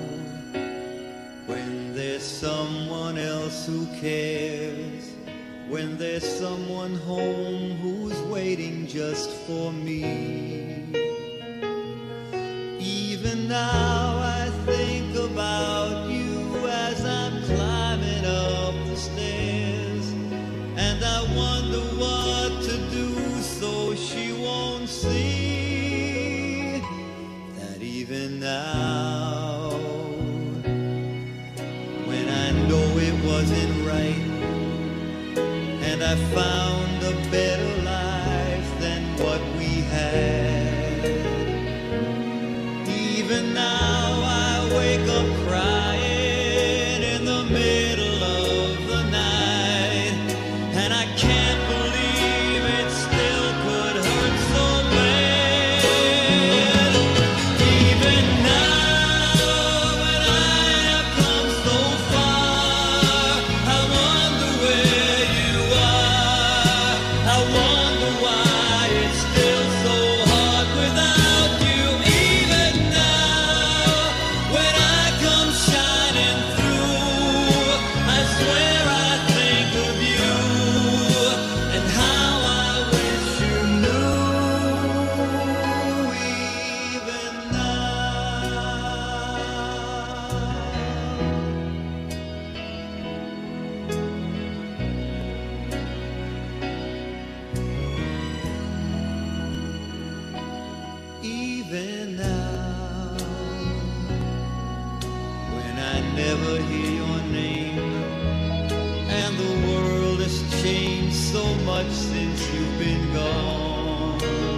[SPEAKER 21] when there's someone else who cares, when there's someone home who's waiting just for me, even now I think about you as I'm climbing up the stairs, and I wonder what to do so she won't see. Even now, when I know it wasn't right, and I found a better life than what we had, even now I wake up crying in the even now, when I never hear your name, and the world has changed so much since you've been gone.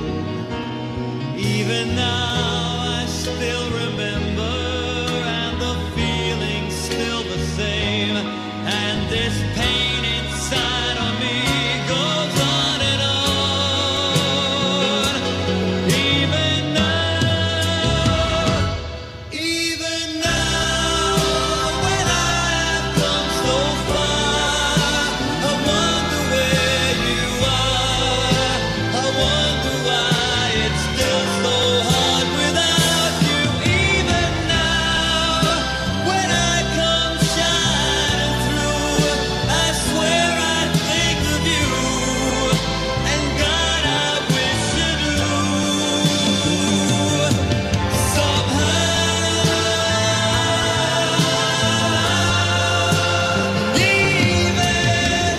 [SPEAKER 21] Even now I still remember, and the feeling's still the same, and this pain inside of me goes on and on. Even now, even now, when I have come so far, I wonder where you are. I wonder why it's still so hard without you. Even now, when I come shining through, I swear I think of you, and God, I wish you knew. Somehow, even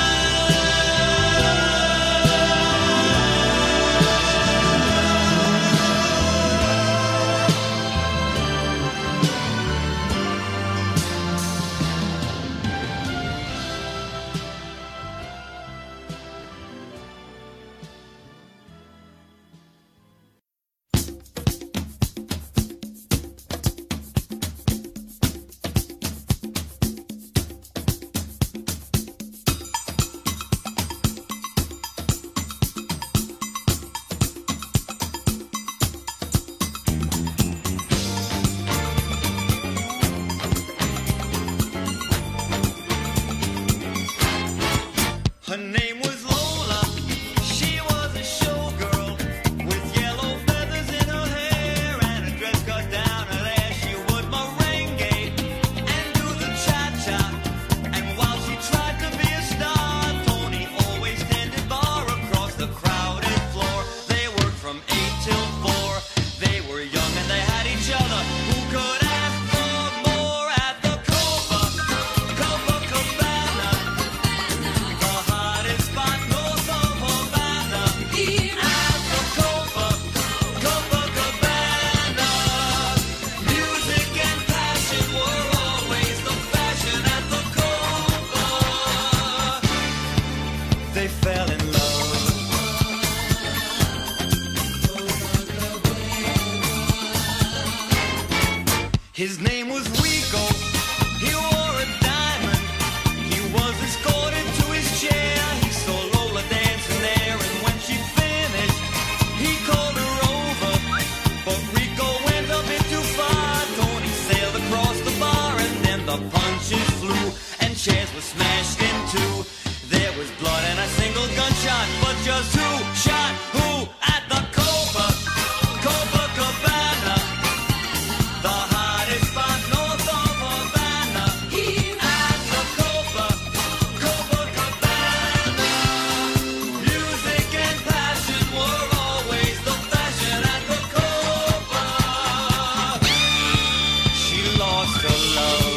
[SPEAKER 21] her name was Lola. She was a showgirl with yellow feathers in her hair and a dress cut down her there. She would merengue and do the cha-cha. And while she tried to be a star, Tony always tended bar across the crowded floor. They worked from eight till four. They were young and they had each other. Who could ask for more at the Copa, Copacabana? The hottest spot north of Havana. At the Copa, Copacabana. Music and passion were always the fashion at the Copa. They fell in love. His name was Rico. He wore a diamond. He was escorted to his chair. He saw Lola dancing there, and when she finished, he called her over. But Rico went a bit too far. Tony sailed across the bar, and then the punches flew, and chairs were smashed in two. There was blood and a single gunshot, but just who shot who at the Copa, Copacabana? The hottest spot north of Havana. At the Copa, Copacabana. Music and passion were always the fashion at the Copa. She lost her love.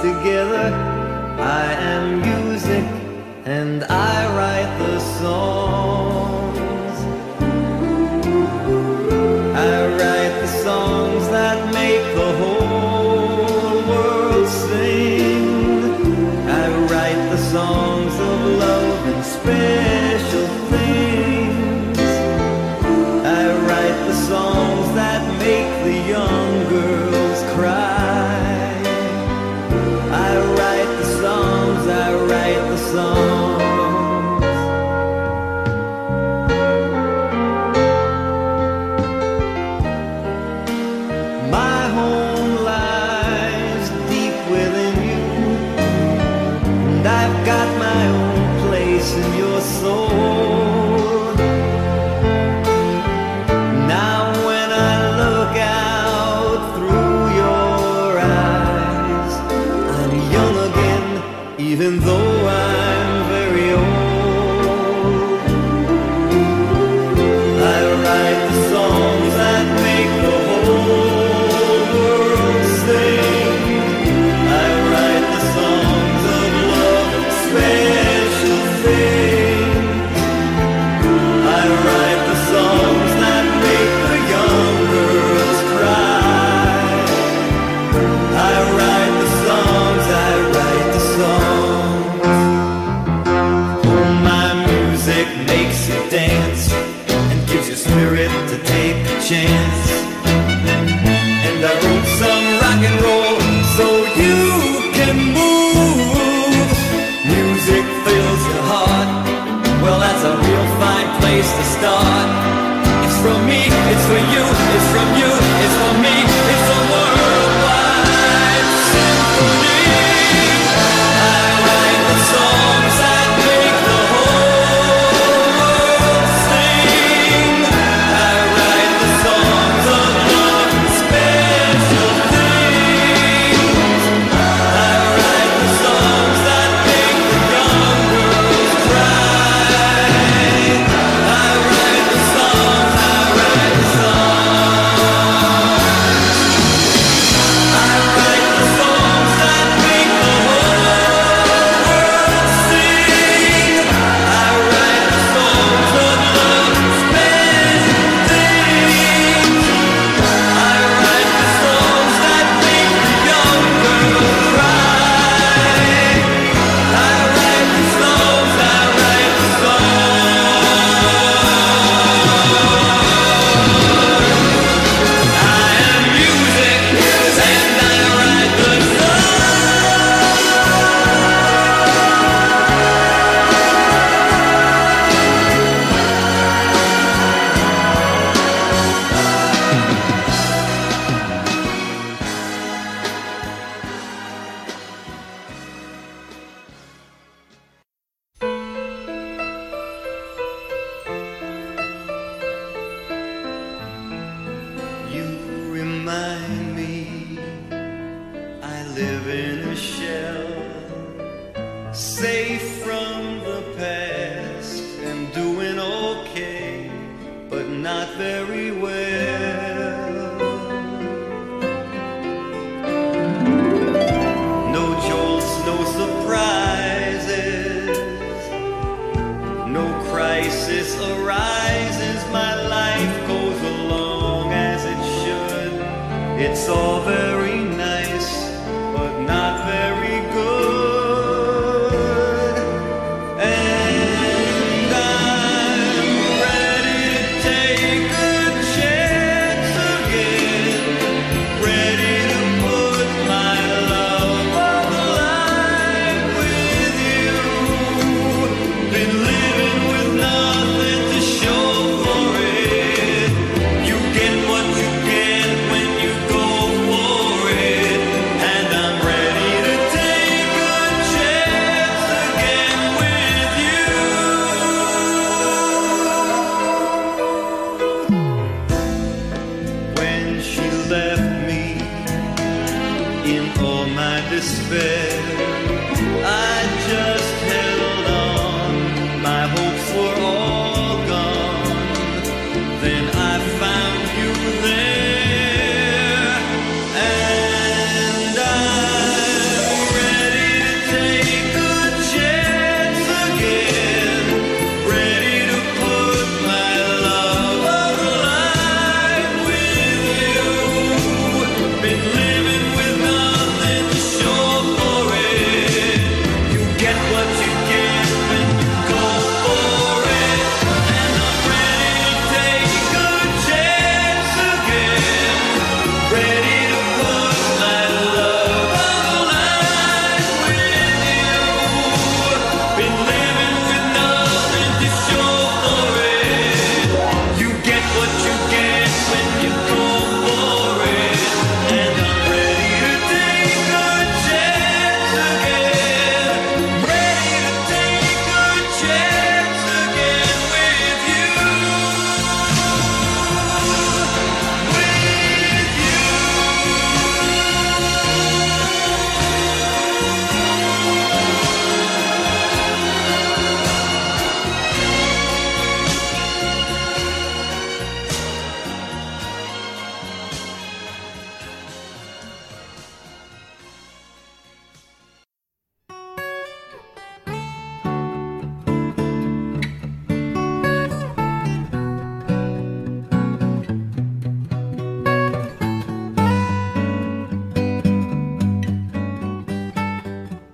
[SPEAKER 21] together. I am music and I write the songs. I write the songs that make the whole world sing. I write the songs of love and special things. I write the songs that make the young girls cry. I write the songs, I write the songs. My home lies deep within you, and I've got my own place in your soul. Now when I look out through your eyes, I'm young again, even though I'm very old. I write the songs that make the whole world sing. I write the songs of love, special things. I write the songs that make the young girls cry. I write the songs, I write the songs. Oh, my music makes you dance and gives you spirit to take a chance. And I wrote some rock and roll so you can move. Music fills your heart, well, that's a real fine place to start. It's from me, it's for you, it's from you, it's for me, it's a worldwide symphony. I write the songs that make the whole world sing. I write the songs of love and special things. I write the songs that make the young girls cry. I write the songs, I write the songs. I write the songs that make the whole world sing. I write the songs of love and special things. I write the songs that make the young girls cry. I write the songs, I write the songs. I am music and I write the You remind me I live in a shell, safe from the past and doing okay, but not very well. No jolts, no surprises, no crisis arises. My life goes along as it should. It's all very nice, but not very good. And I'm ready to take a chance again, ready to put my love on the line with you. Been living with nothing to show for it. You get what you get when you go for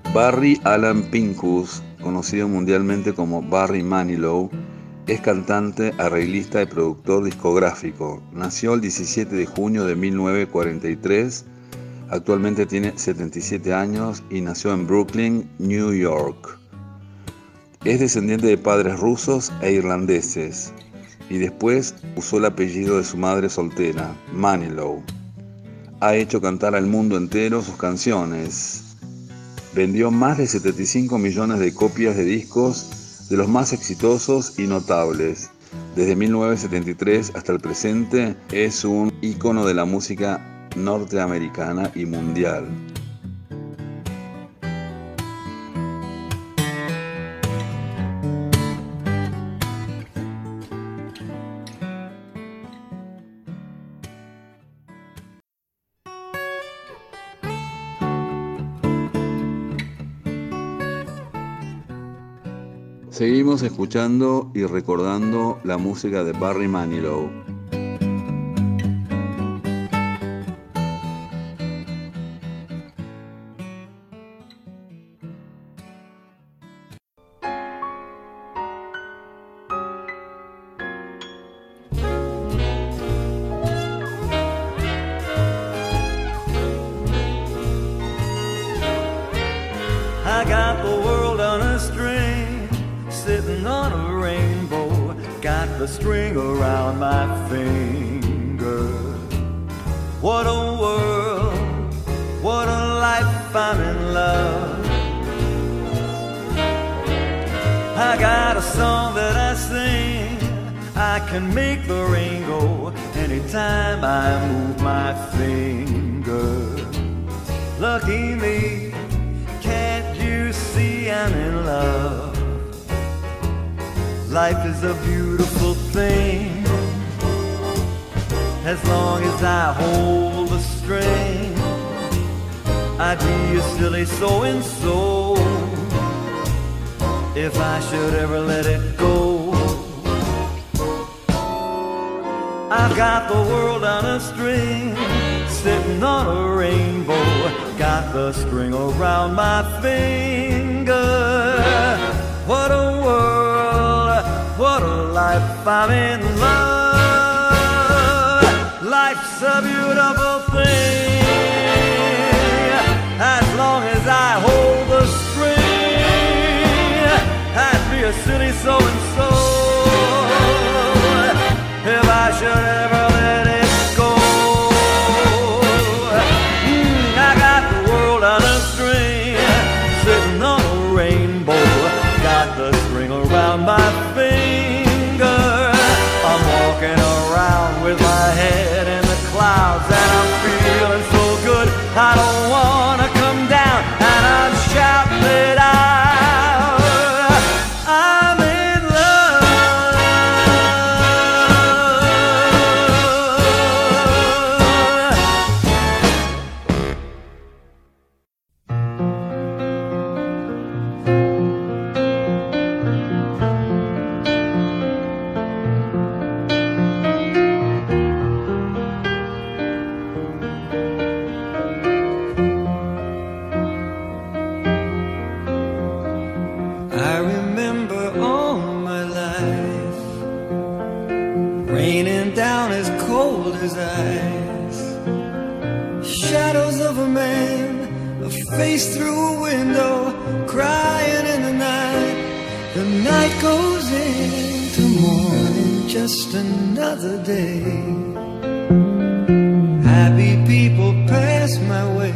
[SPEAKER 1] Barry Alan Pincus, conocido mundialmente como Barry Manilow, es cantante, arreglista y productor discográfico. Nació el diecisiete de junio de mil novecientos cuarenta y tres, actualmente tiene setenta y siete años y nació en Brooklyn, New York. Es descendiente de padres rusos e irlandeses y después usó el apellido de su madre soltera, Manilow. Ha hecho cantar al mundo entero sus canciones. Vendió más de setenta y cinco millones de copias de discos de los más exitosos y notables. Desde mil novecientos setenta y tres hasta el presente es un ícono de la música norteamericana y mundial. Seguimos escuchando y recordando la música de Barry Manilow.
[SPEAKER 8] I got the world on a string, sitting on a rainbow, got the string around my finger. What a world, what a life, I'm in love. I got a song that I sing, I can make the rain go anytime I move my finger. Lucky me, can't you see I'm in love? Life is a beautiful thing, as long as I hold the string. I'd be a silly so-and-so if I should ever let it go. I've got the world on a string, sitting on a rainbow, got the string around my finger. What a world, what a life, I'm in love. Life's a beautiful thing, as long as I hold the string. I'd be a silly so-and-so if I should ever let it go. Mm, I got the world on a string, sitting on a rainbow, got the string around my finger. I'm walking around with my head in the clouds and I'm feeling so good, I don't wanna come down, and I'm shouting it out. I'm in love. I remember all my life raining down as cold as ice. Shadows of a man, a face through a window, crying in the night. The night goes into morning, just another day. Happy people pass my way,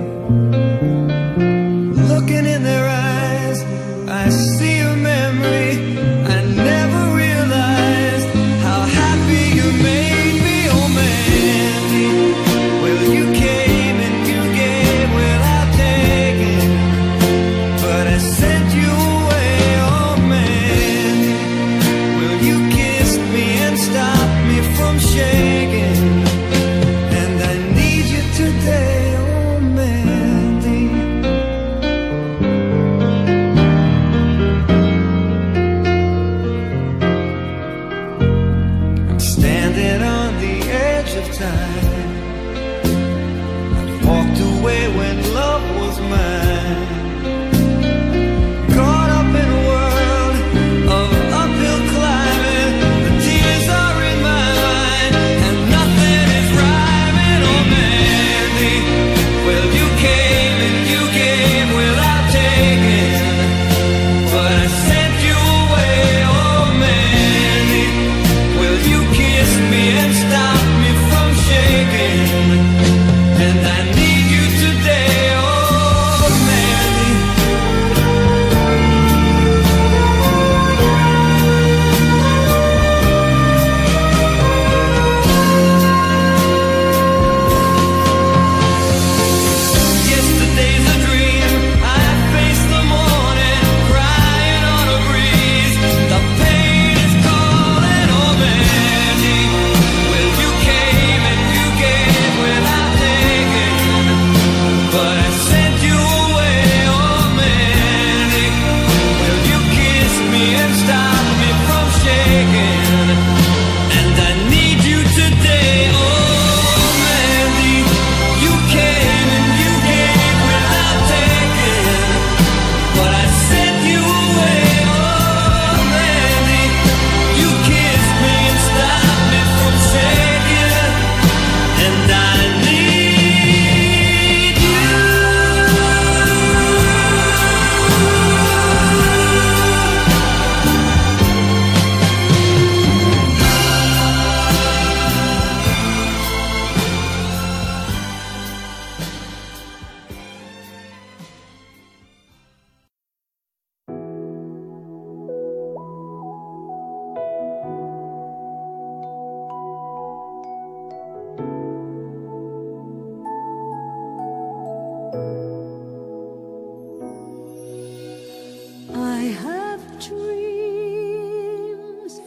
[SPEAKER 8] looking in their eyes, I see a memory. I never realized how happy you made me, oh Mandy. Well, you came and you gave without taking, but I sent you away, oh Mandy. Well, you kissed me and stopped me from shaking, and I need you today, oh Mandy.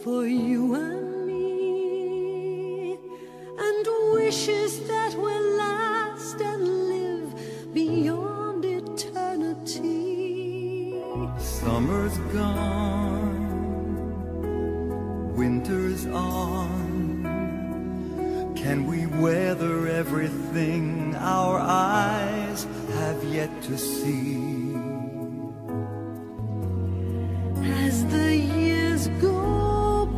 [SPEAKER 3] for you and me, and wishes that will last and live beyond eternity.
[SPEAKER 8] Summer's gone, winter's on. Can we weather everything our eyes have yet to see?
[SPEAKER 3] As the years go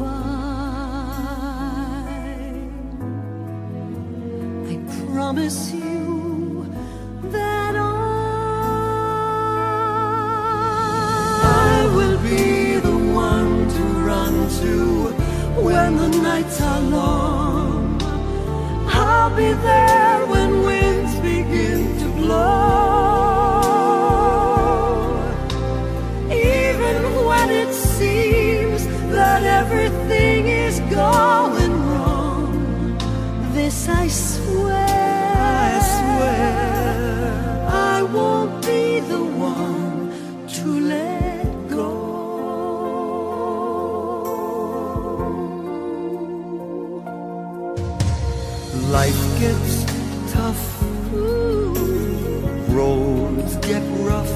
[SPEAKER 3] by, I promise you that I will be the one to run to when the nights are long. I'll be there when winds begin to blow. Even when it seems that everything is going wrong, this I swear, I swear, I won't be the one to let go.
[SPEAKER 8] Life gets tough, roads get rough.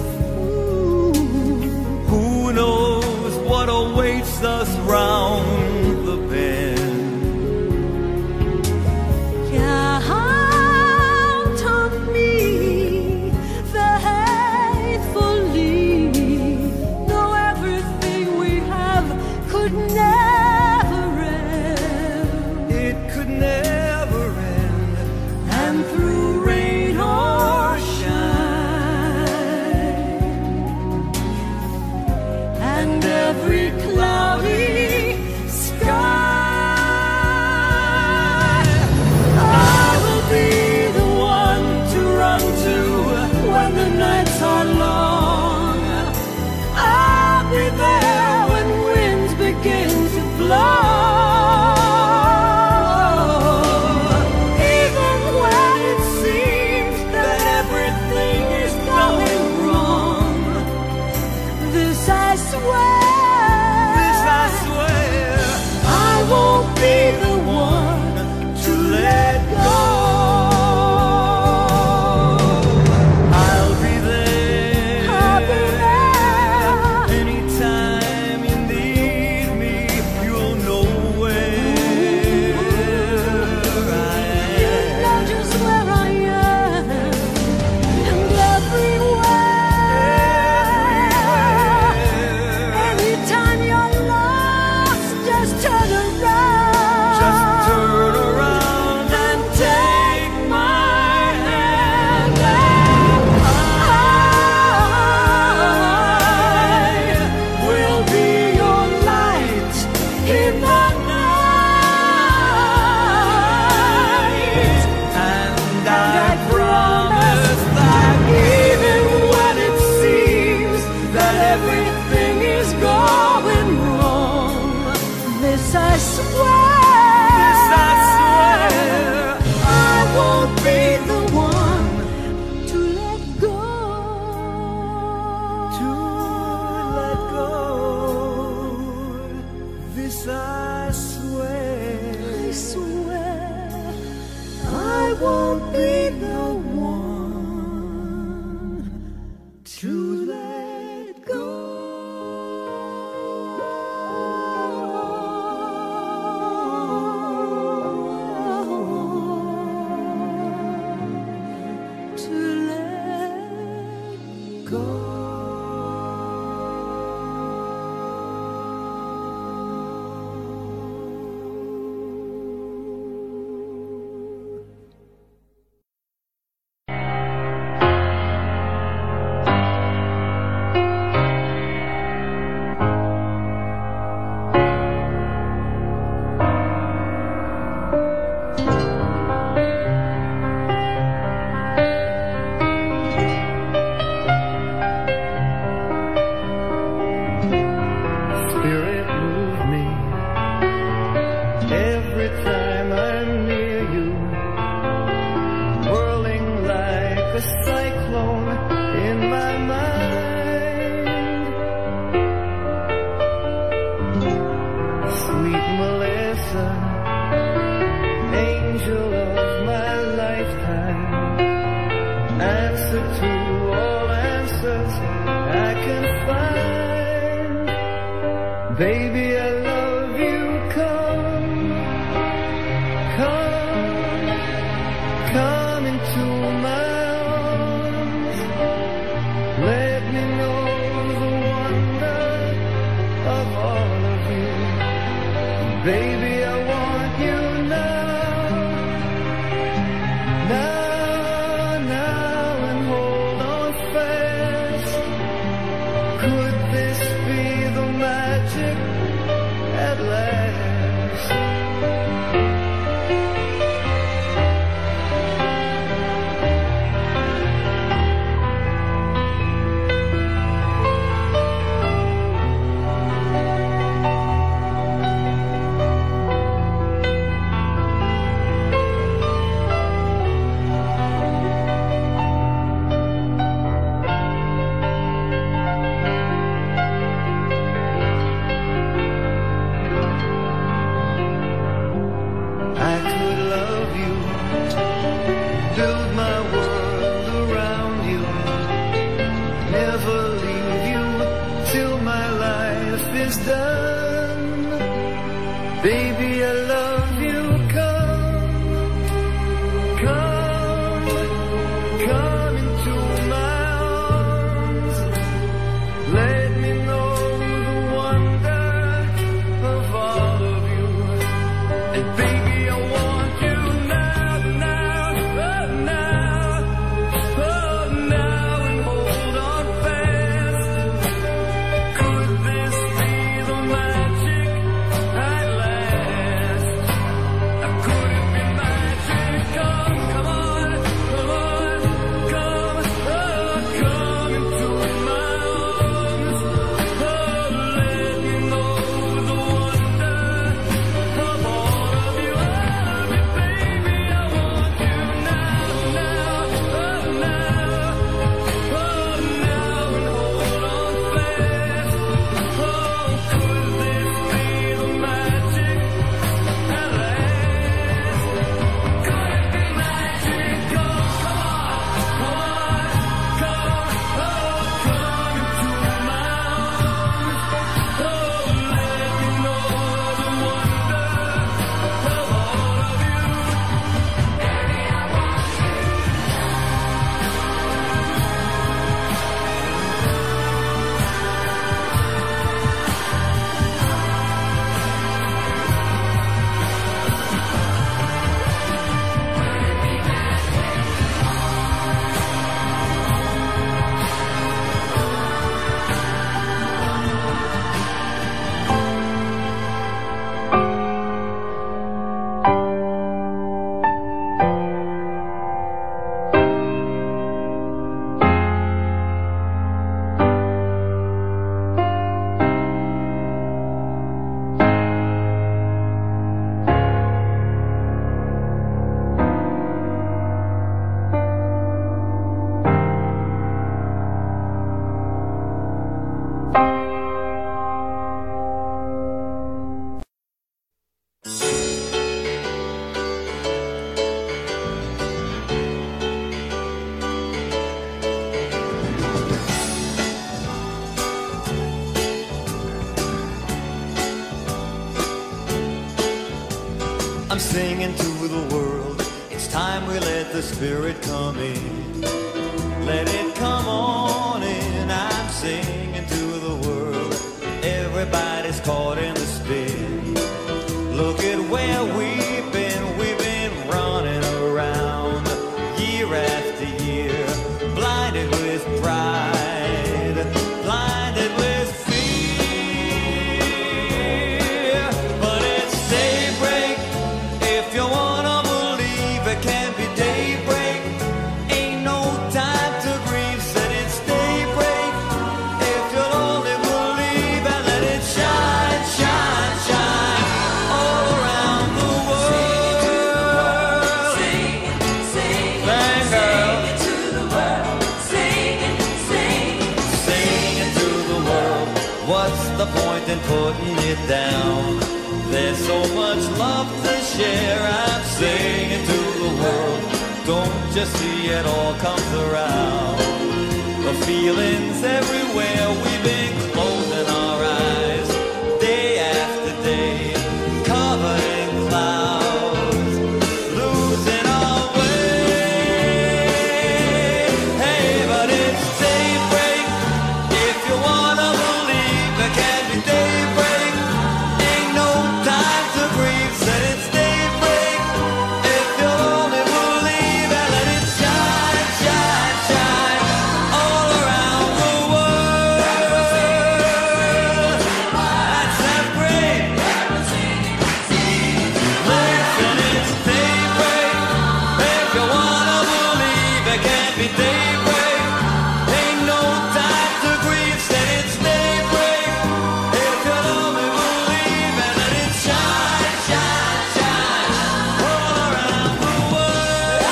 [SPEAKER 8] Who knows what awaits us round the bend?
[SPEAKER 3] Count on me faithfully, though everything we have could never end.
[SPEAKER 8] It could never.
[SPEAKER 3] And through rain or shine, and every cloudy sky, I will be the one to run to when the nights are long. I'll be there when winds begin to blow. I swear, this I swear, I won't be the one to let go.
[SPEAKER 8] I'll be there,
[SPEAKER 3] I'll be there.
[SPEAKER 8] Anytime you need me, you'll know where I am.
[SPEAKER 3] You know just where I am, and everywhere. I swear,
[SPEAKER 8] this I swear,
[SPEAKER 3] I won't be the one to let go,
[SPEAKER 8] to let go. This I swear,
[SPEAKER 3] I swear, I won't be the one to let go.
[SPEAKER 8] sweet.
[SPEAKER 20] answer, angel of my lifetime, answer to all answers I can find. Baby, I love you, come, come, come into my arms. Let me know the wonder of all of you. Baby, I want you now, now, now, and hold on fast. Could this be the magic at last? I could love you, build my world around you, never leave you till my life is done. Baby, I love you, come, come, come into my arms. Let me know the wonder of all of you. And baby, I want you now, now, oh now, oh now, and hold on fast. Could this be the magic at last? Could it be magic? Come, come on, come on, come, oh, come into my arms. Oh, let me know the wonder of all of you. Oh, baby, I want you now, now, oh now, oh now, and hold on fast. Oh, could this be the magic at last? Could it be magic? Come, come on, come on, come, oh, come into my arms. Oh, let me know the wonder of all of you. Baby, I want you.
[SPEAKER 7] I'm singing to the world. It's time we let the spirit come in. Let it come on in. I'm singing to the world. Everybody's caught in the spin. Look at where we've been. We've been running around year after year, blinded with pride, blinded with fear. But it's daybreak. If you wanna believe, it can be daybreak. Ain't no time to grieve. Said it's daybreak. If you'll only believe and let it shine, shine, shine all around the world. Sing it, sing it, sing it to the world. Sing it, sing it, sing it to the world. What's the point in putting it down? There's so much love to share. I'm singing to the world. Don't just see it all comes around. The feelings everywhere. We've been closing our eyes day after day, covered in clouds, losing our way. Hey, but it's daybreak. If you wanna believe, it can be daybreak. Ain't no time to breathe. Said it's daybreak. If you'll only believe and let it shine, shine, shine all around the world. That's that break. Listen, it's daybreak. If you wanna believe, it can be daybreak. Ain't no time to grieve. Said it's daybreak. If you'll only believe and let it shine, shine, shine all around the world.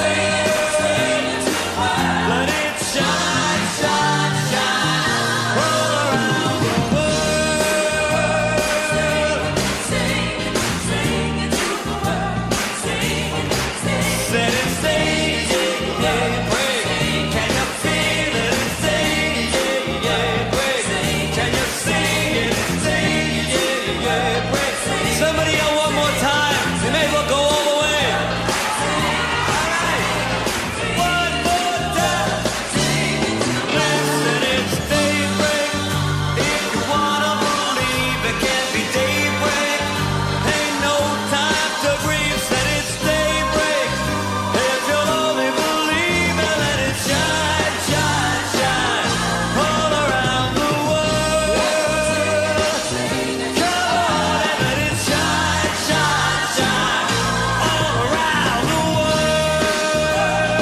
[SPEAKER 7] Let it shine, shine, shine all around the world. Sing, sing it to the world. Sing, sing. Said it's daybreak. Can you feel it? It's daybreak. Can you sing it? It's daybreak. Somebody yell one more time. You may as well go all the way. All right. One more time. Listen, it's daybreak. If you wanna believe, it can be daybreak. Ain't no time to breathe. Said it's daybreak. If you'll only believe and let it shine, shine, shine all around the world. Come on and let it shine, shine, shine all around the world.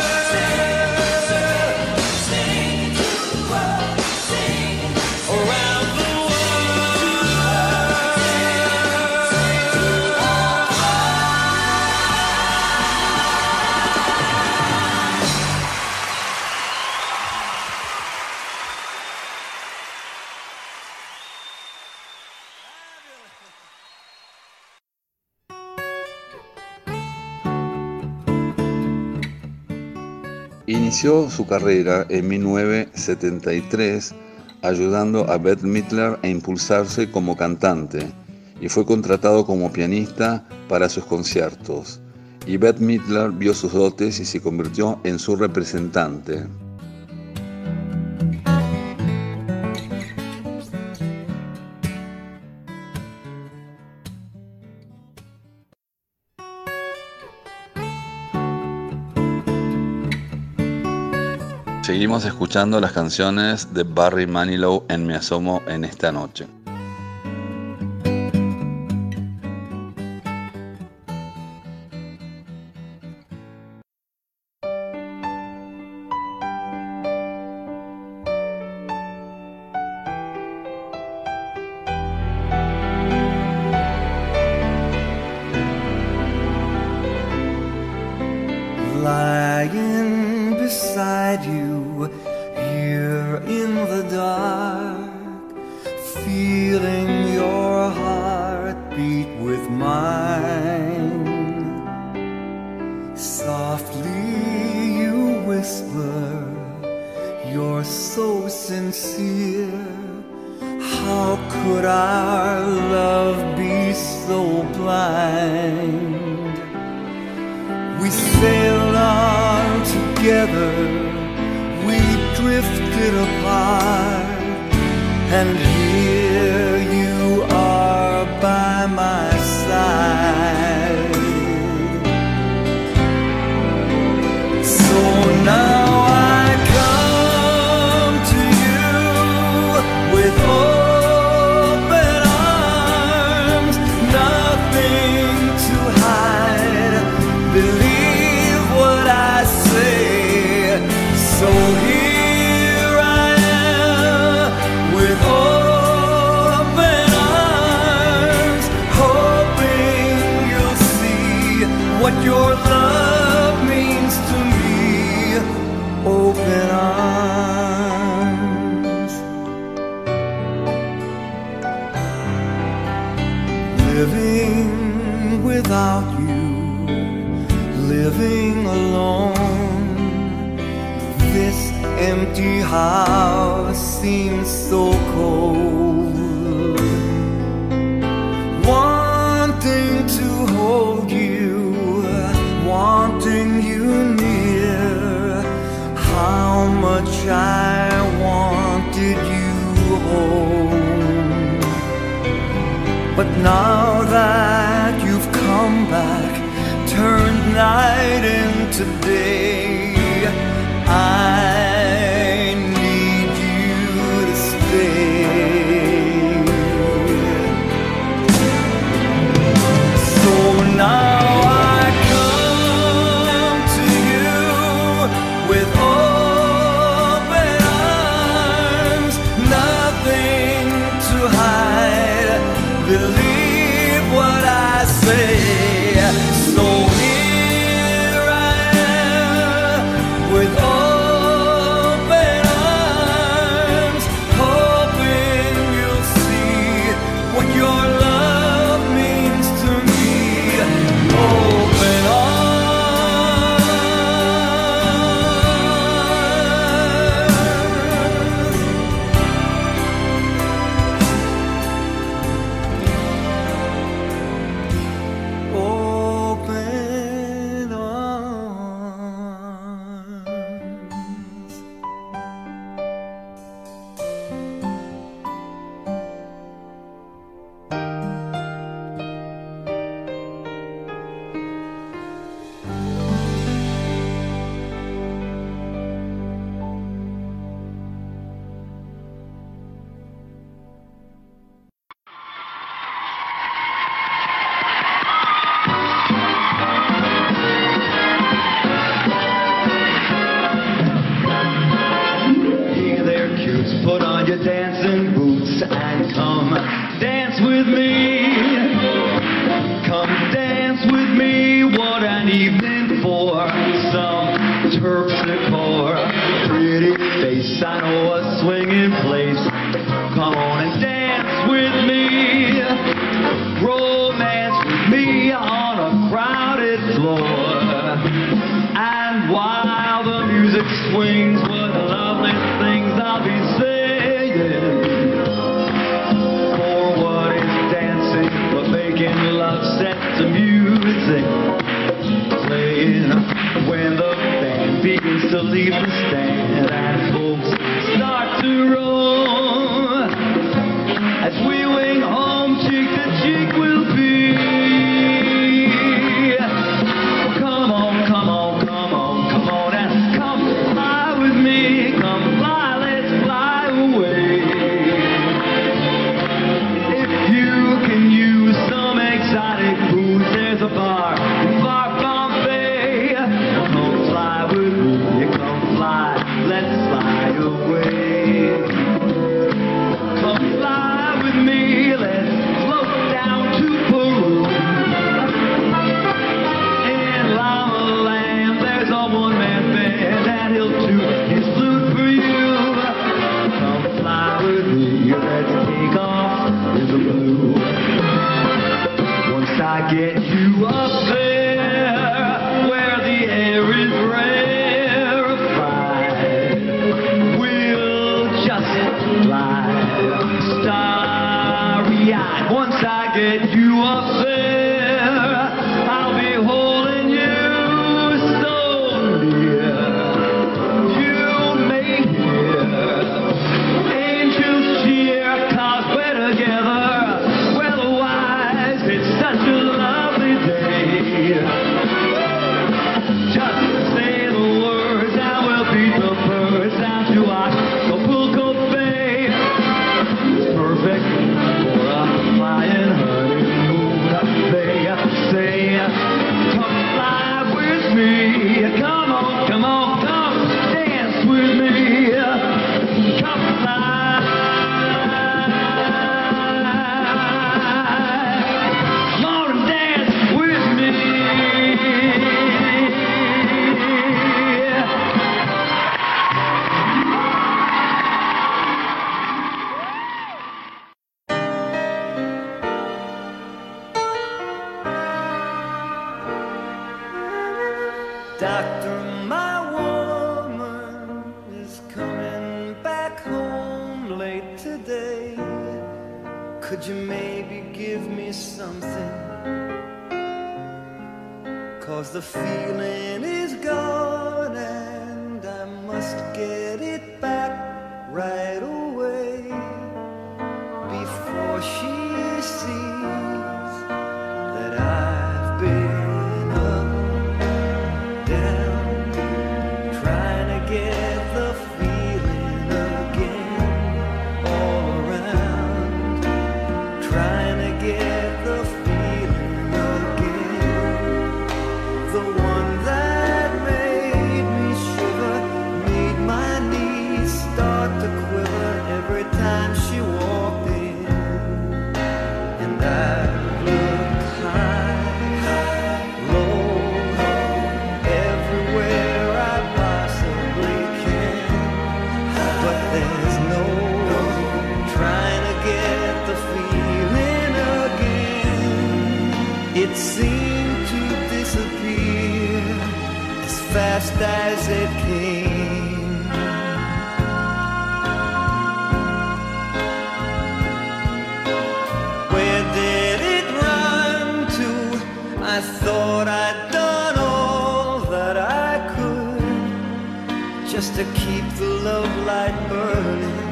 [SPEAKER 7] Sing to the world, sing around the
[SPEAKER 1] Inició su carrera en mil novecientos setenta y tres ayudando a Bette Midler a impulsarse como cantante y fue contratado como pianista para sus conciertos. Y Bette Midler vio sus dotes y se convirtió en su representante. Seguimos escuchando las canciones de Barry Manilow en Me Asomo en esta noche.
[SPEAKER 8] Lying beside you here in the dark, feeling your heart beat with mine. Softly you whisper, you're so sincere. How could our love be so blind? We sailed on together, we drifted apart, and here you are by my side. So now I come to you with open arms, nothing to hide. Believe what I say. So here I am with all living without you, living alone. This empty house seems so cold. Wanting to hold you, wanting you near, how much I wanted you home. But now that you've come back, turned night into day, I need you to stay. So now I come to you with open arms, nothing to hide. Believe what I say. So here I am with open arms, hoping you'll see what your love means to me. Open Hey there, cutes, put on your dancing boots and come dance with me. Come dance with me, what an evening for some terpsichore. Pretty face, I know a swinging place. Come on and dance with me. Romance with me on a crowded floor. And while the music swings, what lovely things I'll be saying. For what is dancing but making love set to music playing when the band begins to leave the stand and folks start to roll as we wing home cheek to cheek we'll be. Come on, come on, come on, come on and come fly with me. Come fly, let's fly away. If you can use some exotic food, there's a bar in far Bombay. Come fly with me, come fly, let's fly away. Come fly with me, let's float down to Peru. In Llama Land, there's a one-man band and he'll toot his flute for you. Come fly with me, let's take off in the blue. Once I get you up there, where the air is rarefied, we'll just fly starry-eyed. Once I get you up there, I'll be holding you so near. You may hear angels cheer, 'cause we're together. Weatherwise, it's such a lovely day. Just say the words and we'll beat the birds down to Acapulco Bay. It's perfect for a flying honeymoon.
[SPEAKER 21] Doctor, my woman is coming back home late today. Could you maybe give me something? 'Cause the feeling is gone and I must get it back right away before she sees that I've been up, down, trying to get the feeling again, all around, trying to get the feeling again, the one that made me shiver, made my knees start to quiver every time she walked in. And I look high, low, everywhere I possibly can, but there's no trying to get the feeling again. It seemed to disappear as fast as it came. Where did it run to? I thought I'd done all that I could just to keep the love light burning.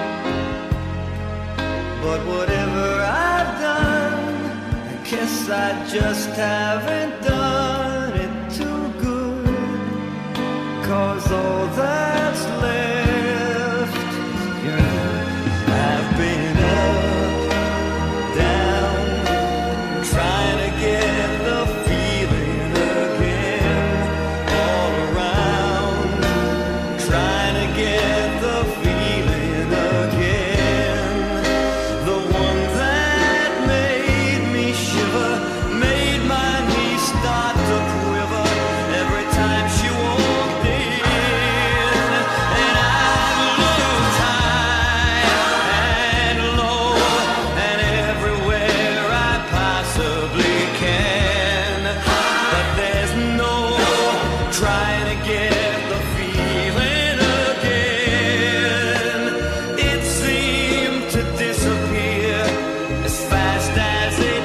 [SPEAKER 21] But whatever I've done, I guess I just haven't done it too good. 'Cause all that's left is yours. I've been up, down, trying to get the feeling again, all around, trying to get the feeling again, the one that made me shiver, made my knees start to quiver every time she walked in. And I looked high and low and everywhere I possibly can, but there's no trying to get the feeling again. It seemed to disappear as fast as it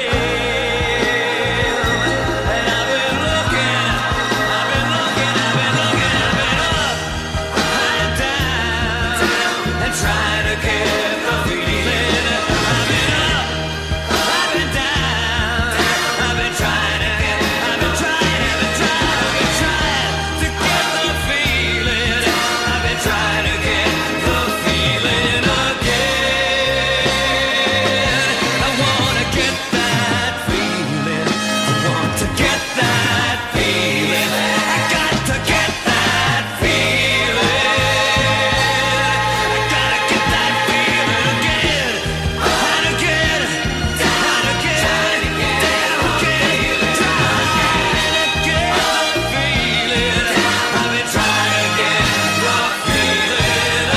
[SPEAKER 21] came. And I've been looking, I've been looking, I've been looking, I've been up and down and trying to get the feeling. I've been up, I've been down, I've been trying to get, I've been trying, I've been trying, I've been trying to get the feeling. I've been trying to get the feeling again. I wanna get that feeling. I want to get that feeling. I got to get that feeling. I gotta get that feeling again and again and again and again. Trying to get the feeling. I've been trying to get the feeling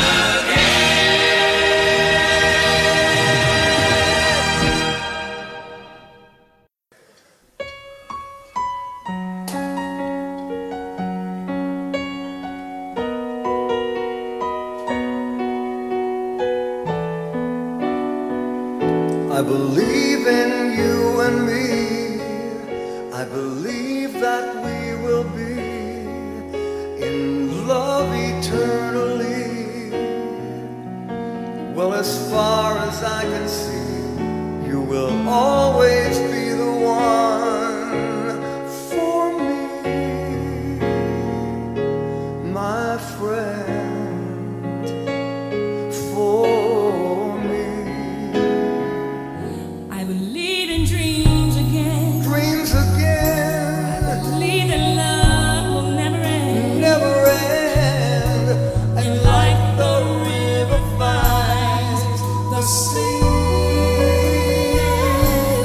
[SPEAKER 8] I believe in you and me. I believe that we will be in love eternally. Well, as far as I can see, you will always be the one for me, my friend, for me.
[SPEAKER 18] I believe in dreams again.
[SPEAKER 8] Dreams again,
[SPEAKER 18] I believe that love will never end.
[SPEAKER 8] never end. And like the river finds the sea,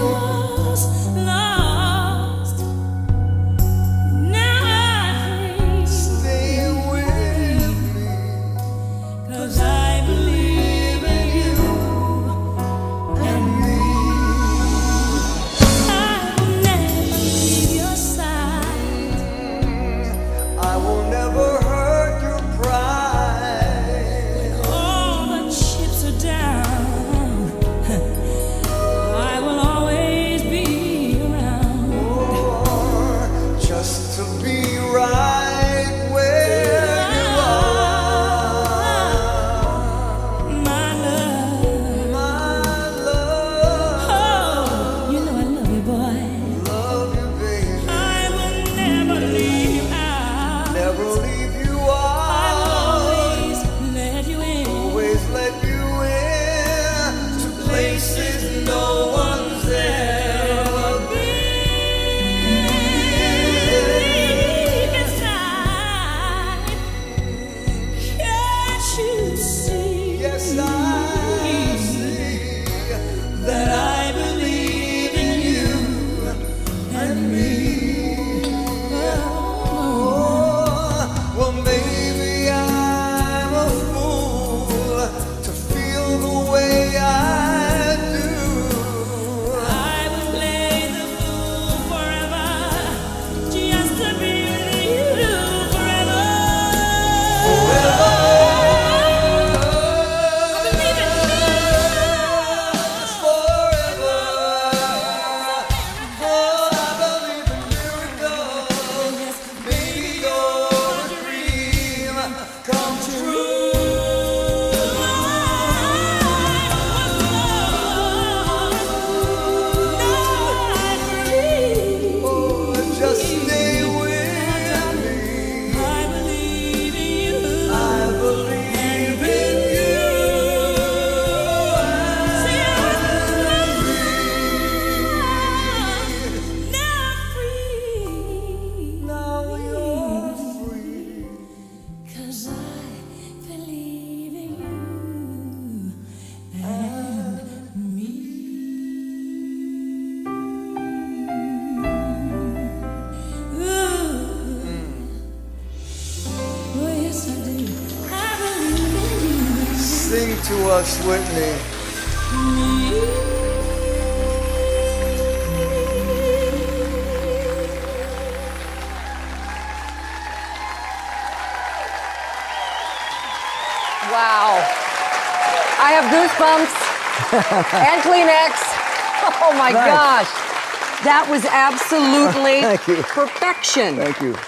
[SPEAKER 8] us, Whitney.
[SPEAKER 2] Wow. I have goosebumps and Kleenex. Oh my
[SPEAKER 22] Nice.
[SPEAKER 2] gosh. That was absolutely
[SPEAKER 22] Thank you.
[SPEAKER 2] perfection.
[SPEAKER 22] Thank you.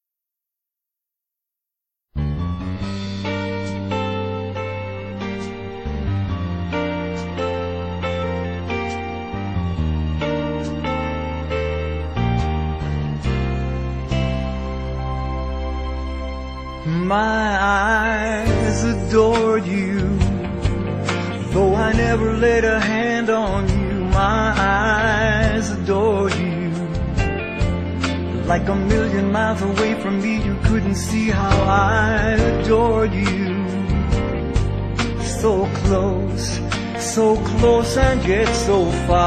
[SPEAKER 8] My eyes adored you, though I never laid a hand on you. My eyes adored you. Like a million miles away from me, you couldn't see how I adored you. So close, so close and yet so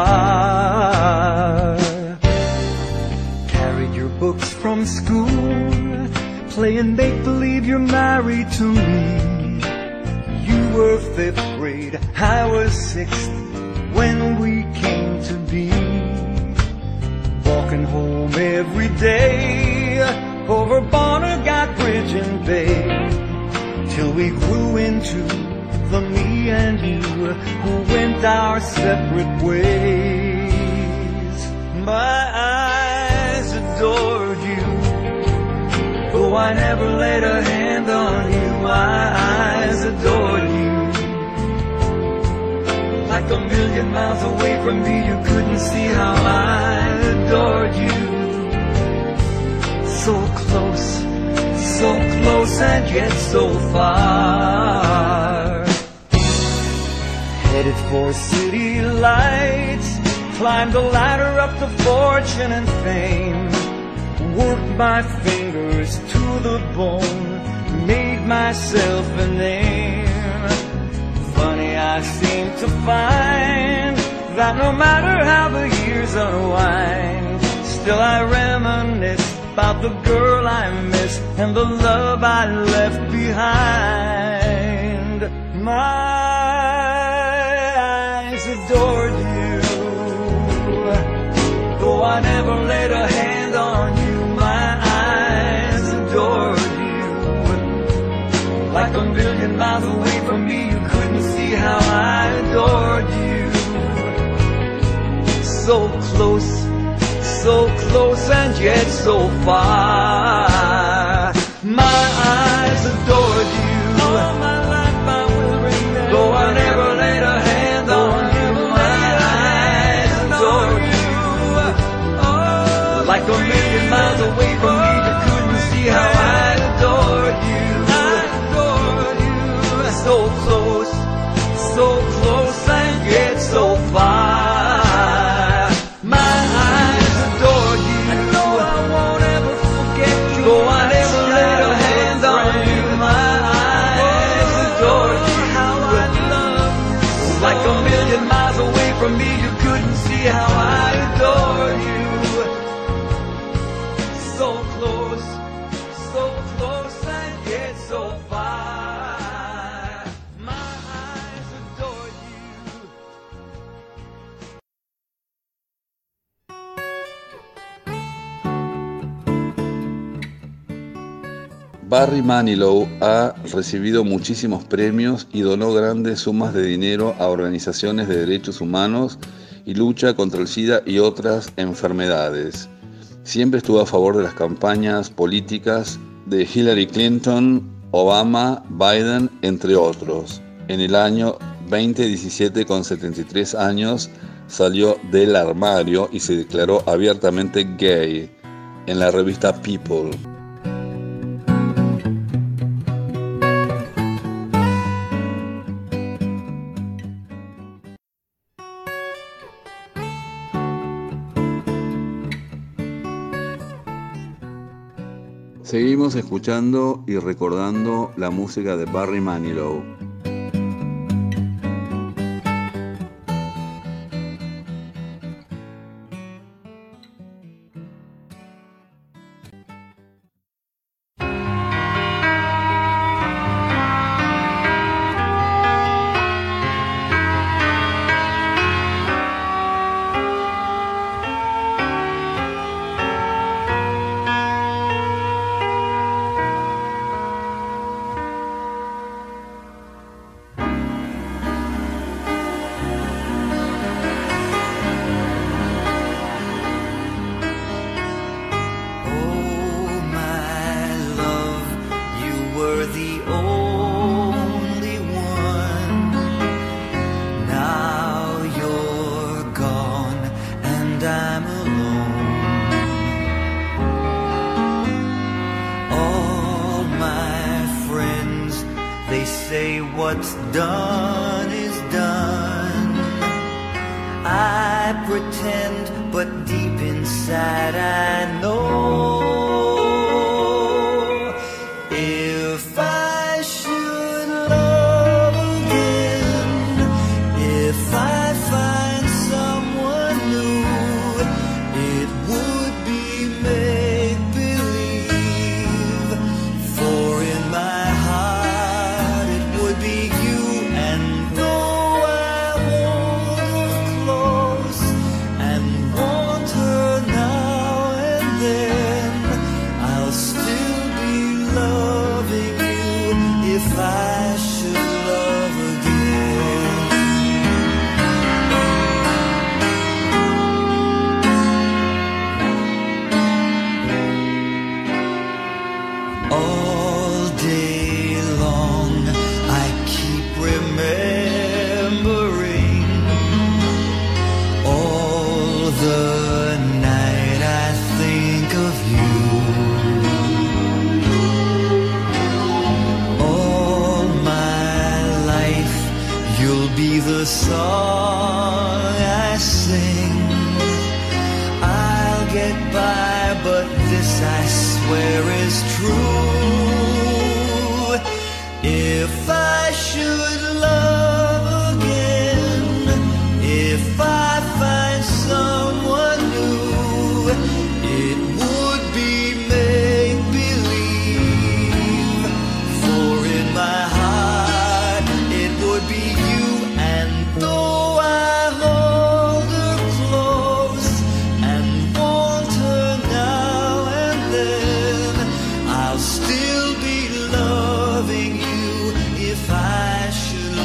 [SPEAKER 8] far. Carried your books from school, playing make-believe you're married to me. You were fifth grade, I was sixth when we came to be. Walking home every day over Barnegat Bridge and Bay, till we grew into the me and you who went our separate ways. My eyes adored you, though I never laid a hand on you. My eyes adored you. Like a million miles away from me, you couldn't see how I adored you. So close, so close and yet so far. Headed for city lights, climbed the ladder up to fortune and fame. Worked my fingers to the bone, made myself a name. Funny, I seem to find that no matter how the years unwind, still I reminisce about the girl I miss and the love I left behind. My eyes adored you, though I never laid a hand on you. My eyes adored you. Like a million miles away from me, you couldn't see how I adored you. So close, so close and yet so far. My eyes adored you. All my life I will remember. Though I never laid a hand on you, my eyes adored you. Oh, like a million miles away from me, you couldn't see how I adored you. I adored you. So close, so close and yet so far. My eyes adored you. I know I won't ever forget you. Though I never laid a hand on you, my eyes adored you. How I love you. Like a million miles away from me, you couldn't see how I adored you. So close, so close and yet so far. My eyes adore you.
[SPEAKER 1] Barry Manilow ha recibido muchísimos premios y donó grandes sumas de dinero a organizaciones de derechos humanos y lucha contra el SIDA y otras enfermedades. Siempre estuvo a favor de las campañas políticas de Hillary Clinton, Obama, Biden, entre otros. En el año veinte diecisiete, con setenta y tres años, salió del armario y se declaró abiertamente gay en la revista People. Seguimos escuchando y recordando la música de Barry Manilow.
[SPEAKER 7] and I'm alone. All my friends, they say what's done is done. I pretend, but deep inside I know if I should love again, if I find someone new, it would be make-believe, for in my heart it would be you, and though I hold her close and want her now and then, I'll still be loving you if I should love again. All day long I keep remembering all the night I think of you. All my life you'll be the song I sing. I'll get by, but this I swear is true. If I should love again, if I find someone new, it would be make-believe, for in my heart it would be you, and though I hold her close and want her now and then, I'll still be loving you if I should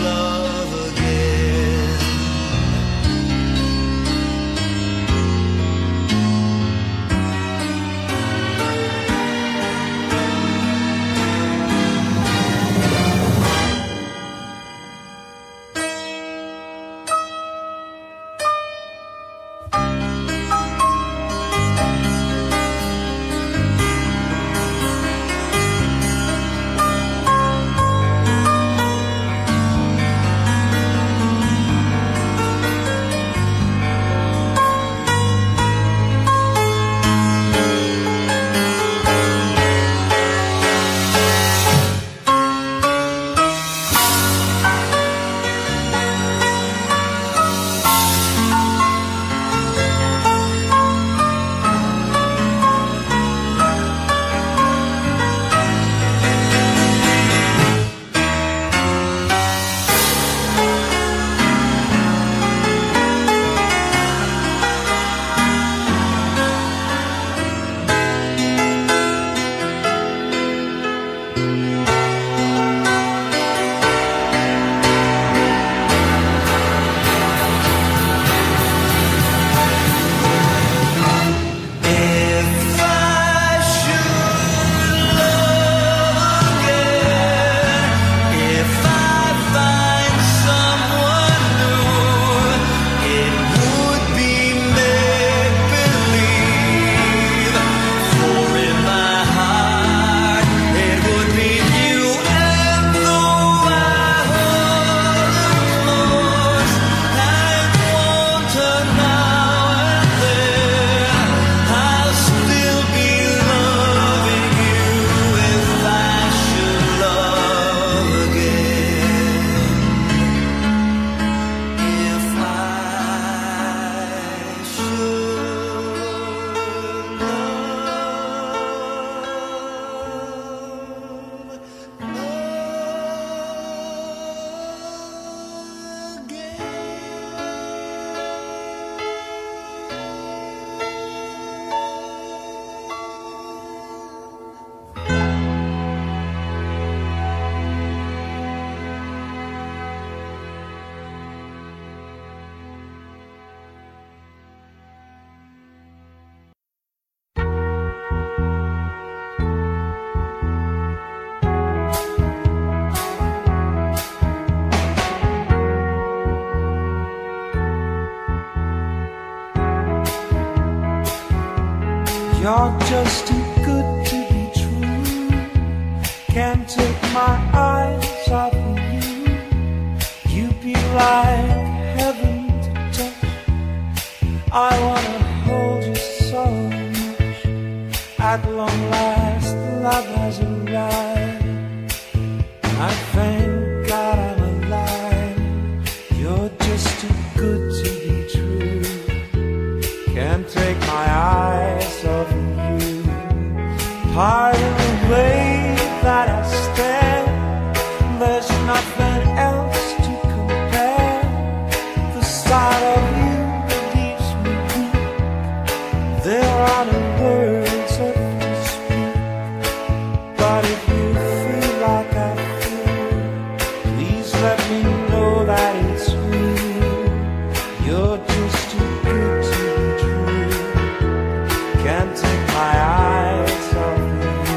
[SPEAKER 8] You're just too good to be true. Can't take my eyes off of you. You'd be like heaven to touch. I wanna hold you so much. At long last, love has arrived. I thank God I'm alive. You're just too good to be true. Can't take my eyes off of you. Part of the way that I stare, there's nothing else to compare. The sight of you leaves me weak. There are no words left to speak. But if you feel like I feel, please let me know that it's real. You're just too good to be true. Can't take my eyes off of you.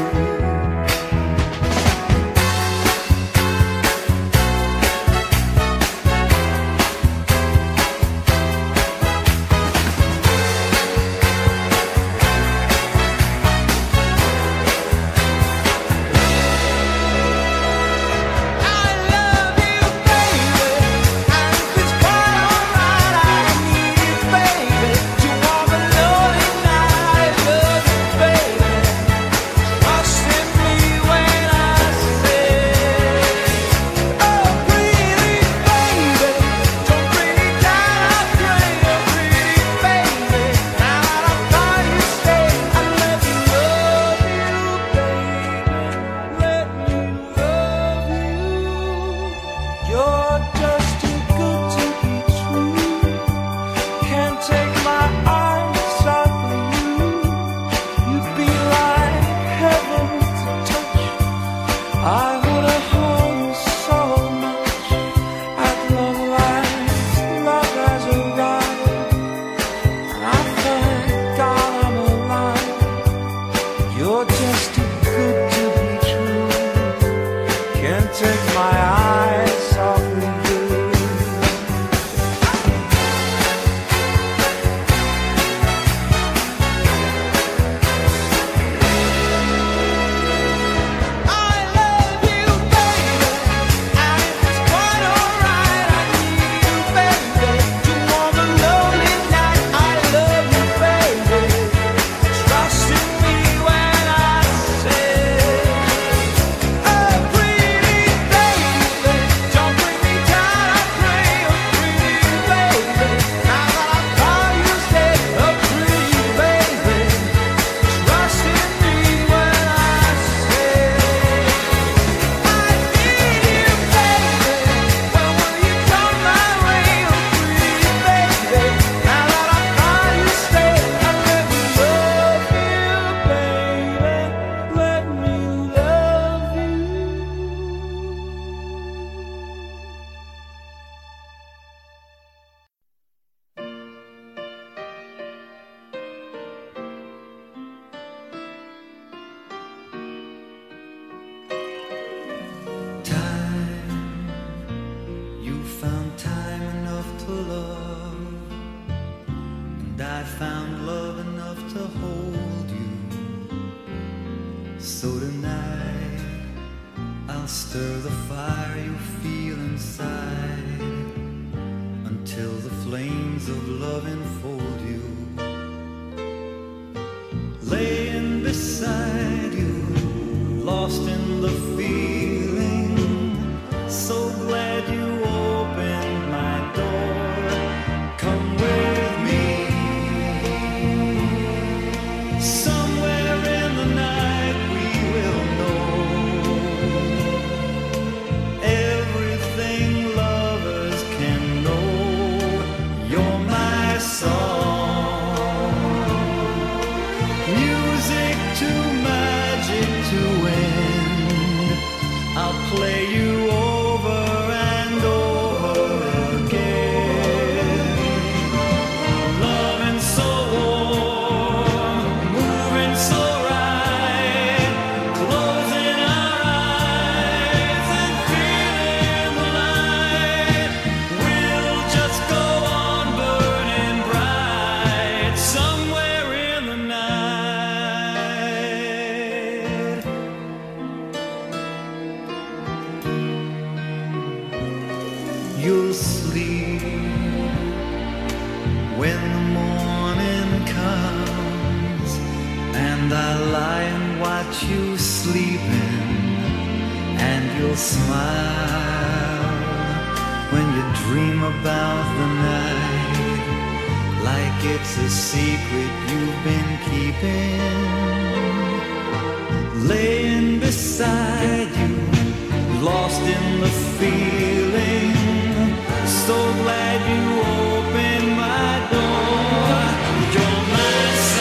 [SPEAKER 8] You're just too good to be true. Can't take my eyes off of you. You'd be like heaven to touch. I wanna hold you so much. At long last, love has arrived. And I thank God I'm alive. You're just too good to be true. Can't take my eyes off of you. Trust in me when I say, oh pretty baby, don't bring me down, I pray, oh pretty baby. Now that I call you, say, oh pretty baby, trust in me when I say, I need you, baby. When will you come my way, oh pretty baby? Now that I call you, say, I let me love you, baby. Let me love you.
[SPEAKER 7] You found time enough to love, and I found love enough to hold you. So tonight I'll stir the fire you feel inside until the flames of love enfold you. Laying beside you, lost in the feeling, so glad you opened my door. Come with me. Somewhere in the night we will know everything lovers can know. You're my song, music to magic to end. I'll play you over and over again. Loving so warm, moving so right, closing our eyes and feeling the light. We'll just go on burning bright somewhere in the night. And I lie and watch you sleeping, and you'll smile when you dream about the night, like it's a secret you've been keeping. Laying beside you, lost in the feeling, so glad you opened my door. You're my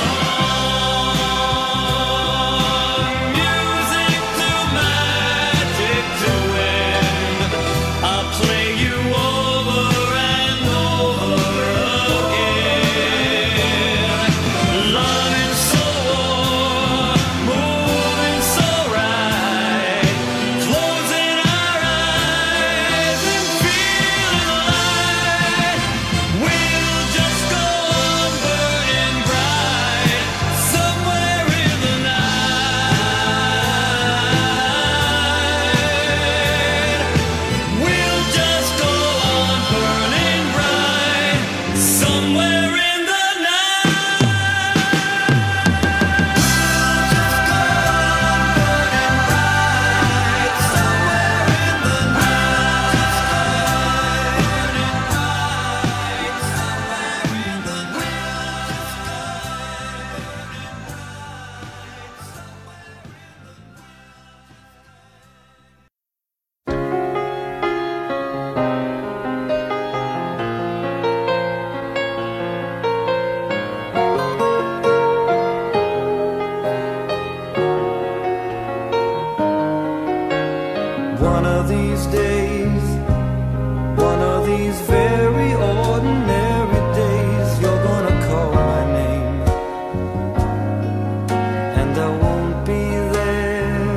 [SPEAKER 7] song, music to magic to end. I'll play you over and over again. Loving so warm, moving so right, closing our eyes and feeling alive. We'll just go on burning bright somewhere in the night. We'll just go on burning bright somewhere in the One of these days, one of these very ordinary days, you're gonna call my name, and I won't be there.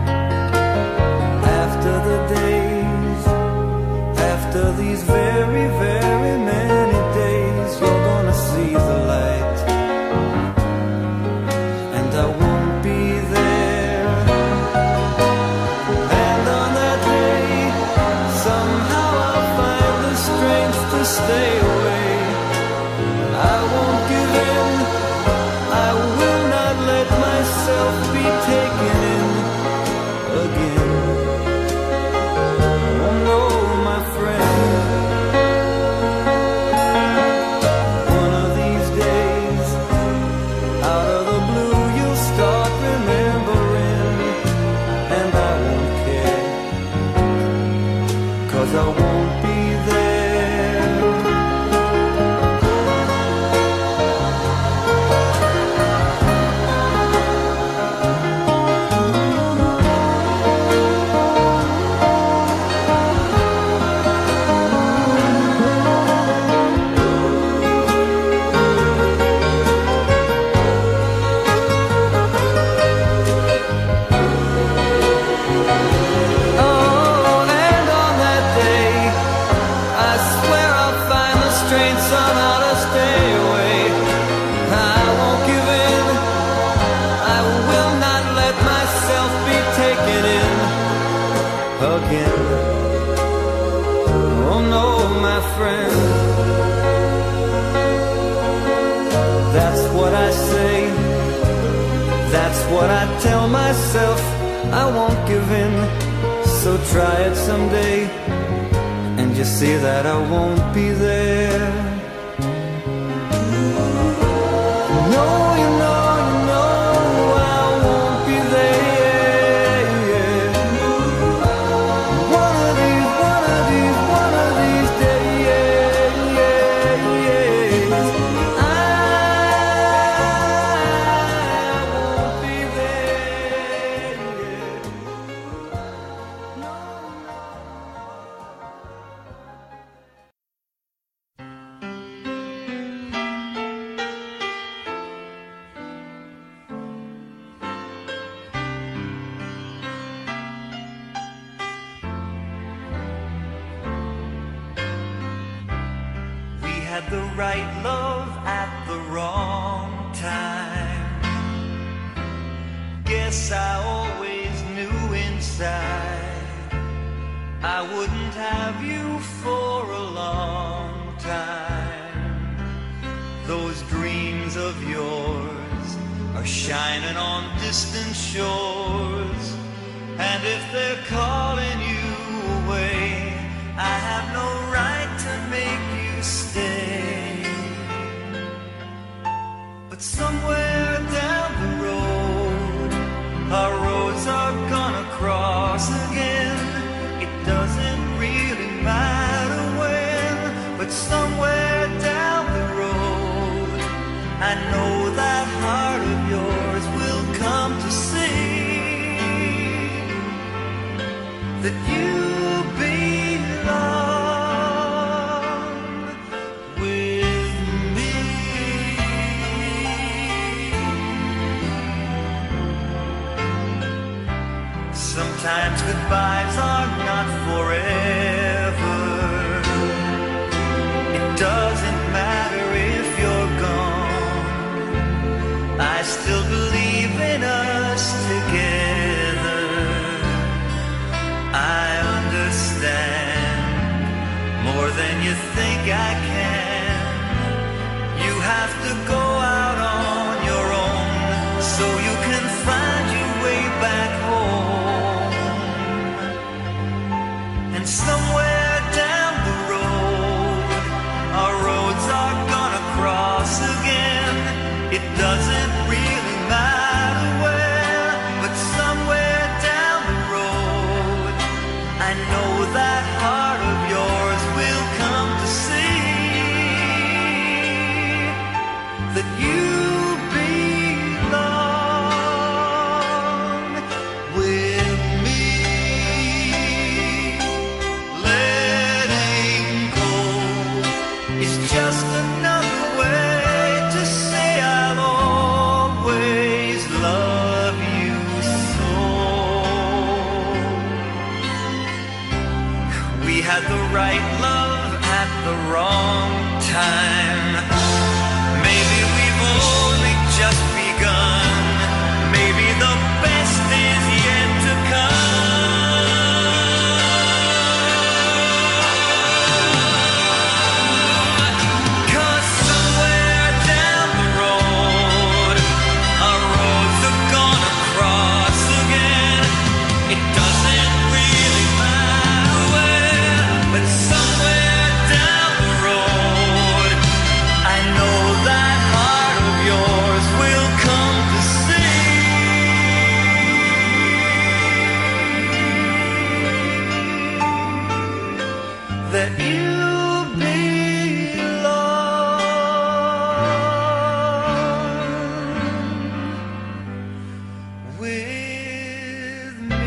[SPEAKER 7] After the days, after these very, very many days, you're gonna see the light, and I won't be there. And on that day, somehow I'll find the strength to stay away. I won't give in, I will not let myself be taken in again. Oh no, my friend. One of these days, out of the blue, you'll start remembering, and I won't care, 'cause I won't be there. Oh, and on that day, I swear I'll find the strength somehow to stay away. I won't give in, I will not let myself be taken in again. Oh no, my friend. That's what I say, that's what I tell myself. I won't give in, so try it someday, and you see that I won't be there. No, you know, you know, I won't be there. One of these, one of these, one of these days, I won't be there. We had the right love at the wrong time. Guess I always knew inside I wouldn't have you for a long time. Those dreams of yours
[SPEAKER 21] are shining on distant shores. And if they're calling you away, I have no right to make you stay. But somewhere down the road, our roads are gonna cross again. It doesn't really matter when, but somewhere down the road, I know that heart of yours will come to see that you belong with me. Sometimes goodbyes are not forever. It doesn't matter if you're gone. I still believe in us together. I understand more than you think I can. You have to go out on your own so you can find your way back home. And somewhere down the road, our roads are gonna cross again. It doesn't really matter where, but somewhere down the road, I know that heart of yours will come to see that you belong with me. Letting go is just another way to say I'll always love you so. We had the right love at the wrong time. Maybe we've only just begun. Maybe the best is yet to come. 'Cause somewhere down the road, our roads are gonna cross again. It doesn't really matter where, but somewhere down the road, I know that heart of yours will come to see that you belong with me.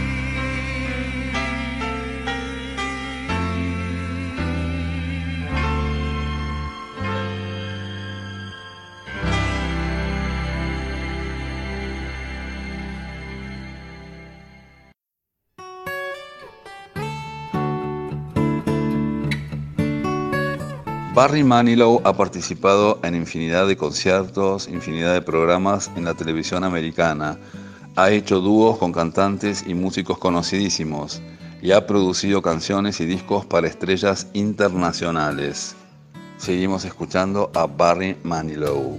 [SPEAKER 1] Barry Manilow ha participado en infinidad de conciertos, infinidad de programas en la televisión americana. Ha hecho dúos con cantantes y músicos conocidísimos y ha producido canciones y discos para estrellas internacionales. Seguimos escuchando a Barry Manilow.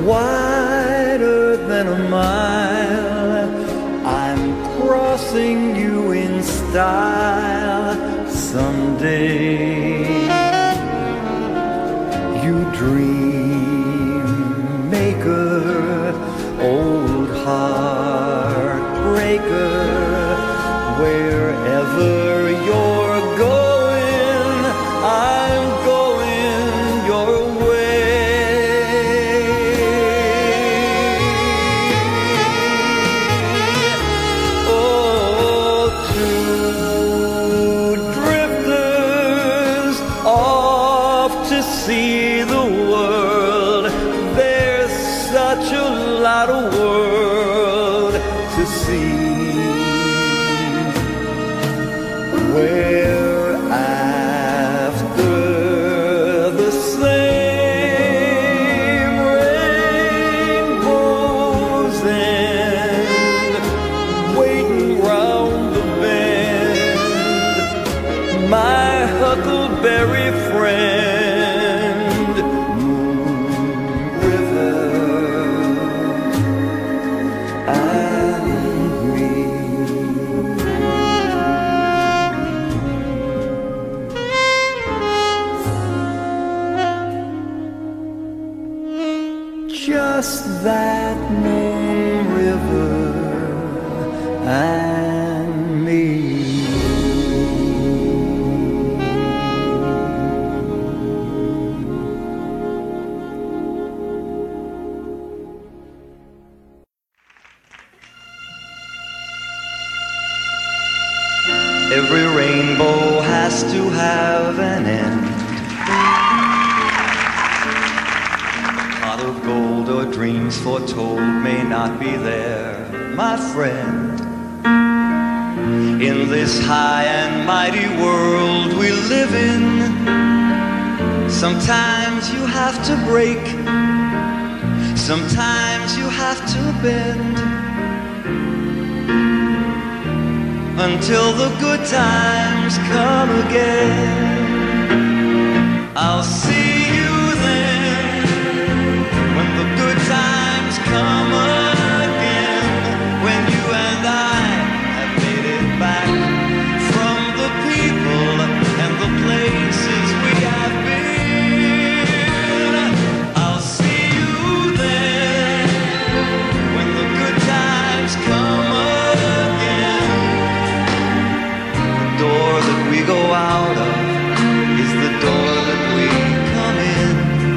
[SPEAKER 7] wider than a mile. I'm crossing you in style someday. You dream maker, old heartbreaker, wherever you're going, I'm going your way. Oh, two drifters off to see the world. There's such a lot of world to see. Where after the same rainbows end, waiting round the bend, my huckleberry friend, Moon River, and me. Just that Moon River and me. Every rainbow has to have an end. Pot of gold or dreams foretold may not be there, my friend. In this high and mighty world we live in, sometimes you have to break, sometimes you have to bend, until the good times come again. I'll see you then, when the good times come again, when you and I have made it back from the people and the places we have been. I'll see you then, when the good times come again. The door that we go out of is the door that we come in.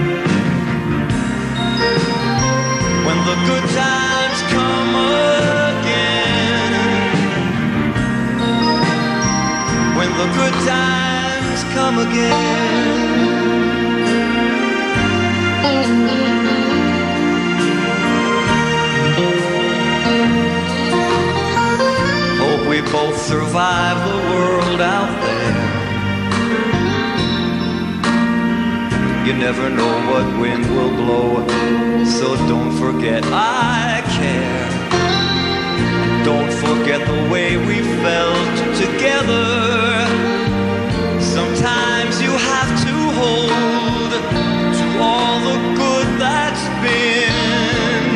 [SPEAKER 7] When the good times come again, when the good times come again. Hope we both survive the world out there. You never know what wind will blow, so don't forget I care. Don't forget the way we felt together. Sometimes you have to hold to all the good that's been,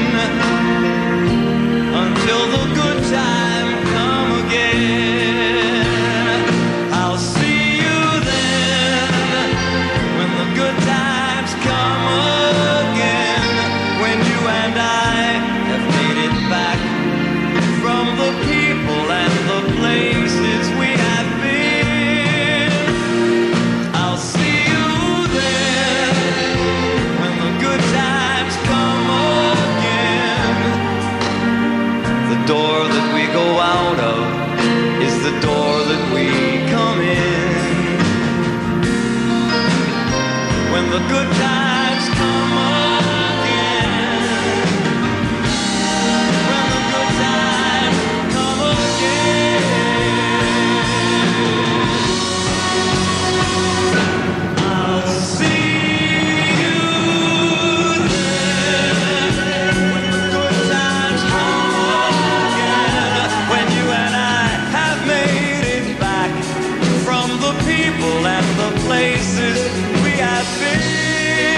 [SPEAKER 7] until the good time come again. I'll see you then, when the good times come again, when you and I have made it back from the people and the places we have been. I'll see you then, when the good times come again. The door that we go out of is the door that we come in. When the good times come again, when the good times come again, I'll see you then. When the good times come again, when you and I have made it back from the people and the places we have been.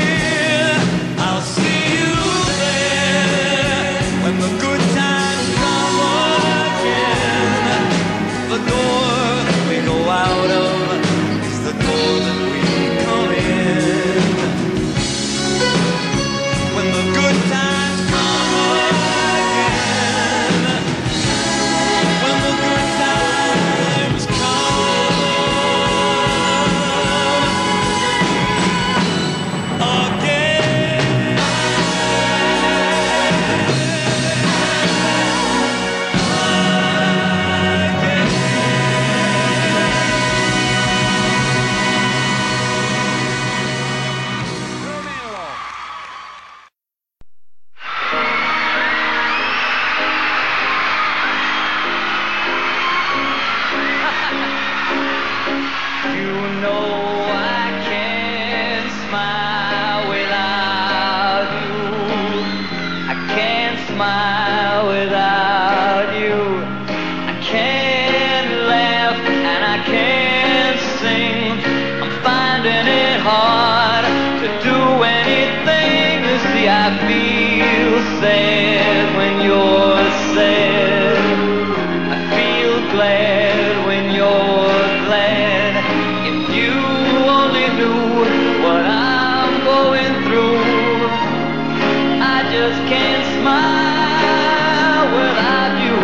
[SPEAKER 21] smile without you. I can't laugh and I can't sing. I'm finding it hard to do anything. You see, I feel sad when you're sad. I feel glad when you're glad. If you only knew what I'm going through, I just can't smile without you.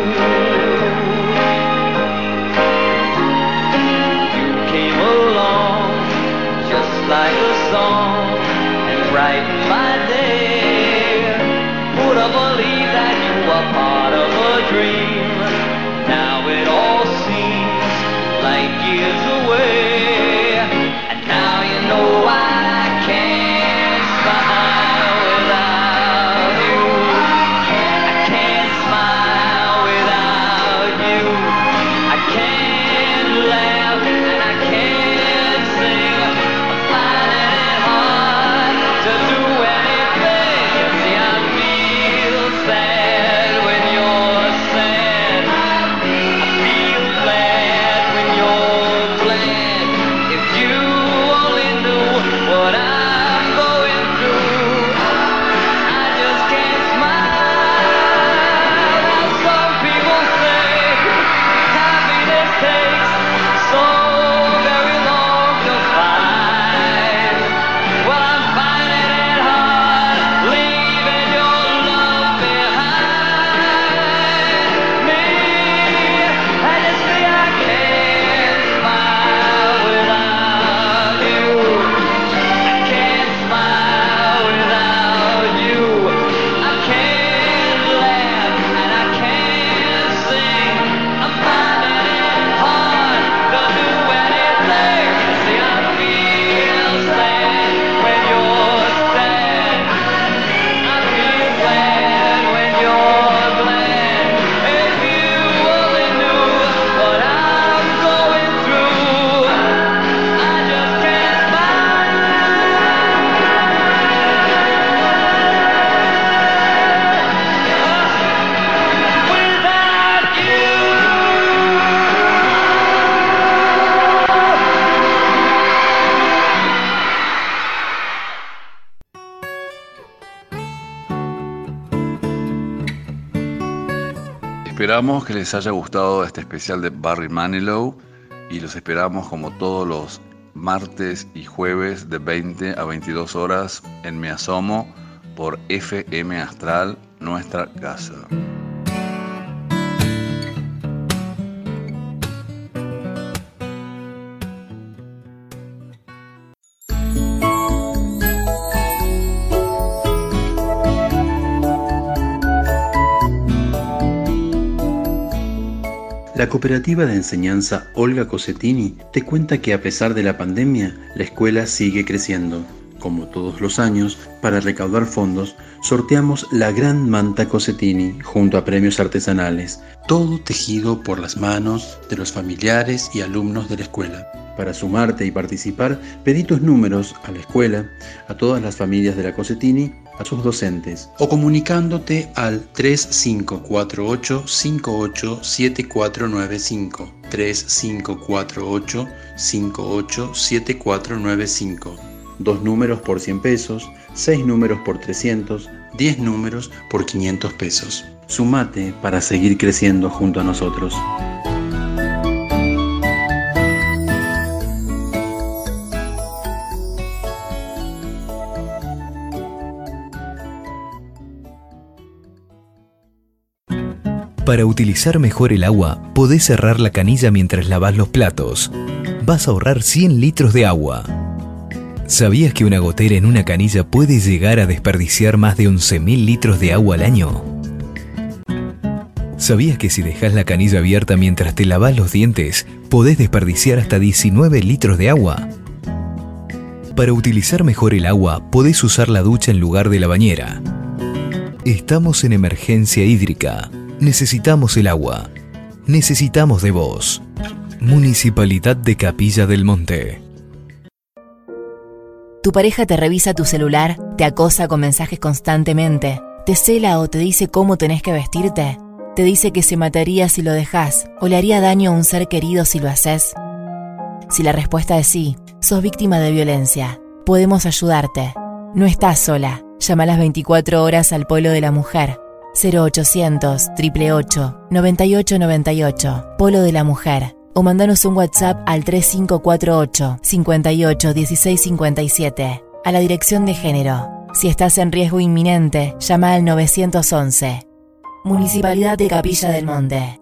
[SPEAKER 21] You came along just like a song and brightened my day. Who'd have believed that you were part of a dream? Now it all seems like years away, and now you know I can't smile without you. I can't smile without you. I can't laugh and I can't sing. I'm finding it hard to do anything. You see, I feel sad when you're sad. I feel glad when you're glad. If you only knew what I'm going through, I just can't smile. Now some people say happiness takes so very long to find. Well, I'm finding it hard leaving your love behind me. And you see, I can't smile without you. I can't smile without you. I can't laugh and I can't sing. I'm finding it hard to do anything. See, I feel sad when you're sad. I feel glad when you're glad. If you only knew what I'm going through, I just can't smile without you.
[SPEAKER 1] Esperamos que les haya gustado este especial de Barry Manilow y los esperamos como todos los martes y jueves de veinte a veintidós horas en Me Asomo por F M Astral, nuestra casa.
[SPEAKER 16] La cooperativa de enseñanza Olga Cossetini te cuenta que a pesar de la pandemia, la escuela sigue creciendo. Como todos los años, para recaudar fondos, sorteamos la gran manta Cossetini junto a premios artesanales, todo tejido por las manos de los familiares y alumnos de la escuela. Para sumarte y participar, pedí tus números a la escuela, a todas las familias de la Cossetini, a sus docentes, o comunicándote al tres cinco cuatro ocho cinco ocho siete cuatro nueve cinco, tres cinco cuatro ocho cinco ocho siete cuatro nueve cinco. Dos números por cien pesos, seis números por trescientos, diez números por quinientos pesos. Sumate para seguir creciendo junto a nosotros.
[SPEAKER 9] Para utilizar mejor el agua, podés cerrar la canilla mientras lavas los platos. Vas a ahorrar cien litros de agua. ¿Sabías que una gotera en una canilla puede llegar a desperdiciar más de once mil litros de agua al año? ¿Sabías que si dejas la canilla abierta mientras te lavas los dientes, podés desperdiciar hasta diecinueve litros de agua? Para utilizar mejor el agua, podés usar la ducha en lugar de la bañera. Estamos en emergencia hídrica. Necesitamos el agua. Necesitamos de vos. Municipalidad de Capilla del Monte.
[SPEAKER 22] Tu pareja te revisa tu celular, te acosa con mensajes constantemente,
[SPEAKER 10] ¿Te cela o te dice cómo tenés que vestirte? ¿Te dice que se mataría si lo dejás o le haría daño a un ser querido si lo haces? Si la respuesta es sí, sos víctima de violencia. Podemos ayudarte. No estás sola. Llama a las veinticuatro horas al Polo de la Mujer. cero ochocientos, ocho ocho ocho, noventa y ocho noventa y ocho. Polo de la Mujer. O mandanos un WhatsApp al tres cinco cuatro ocho, cinco ocho, uno seis cinco siete. A la Dirección de Género. Si estás en riesgo inminente, llama al nueve once. Municipalidad de Capilla del Monte.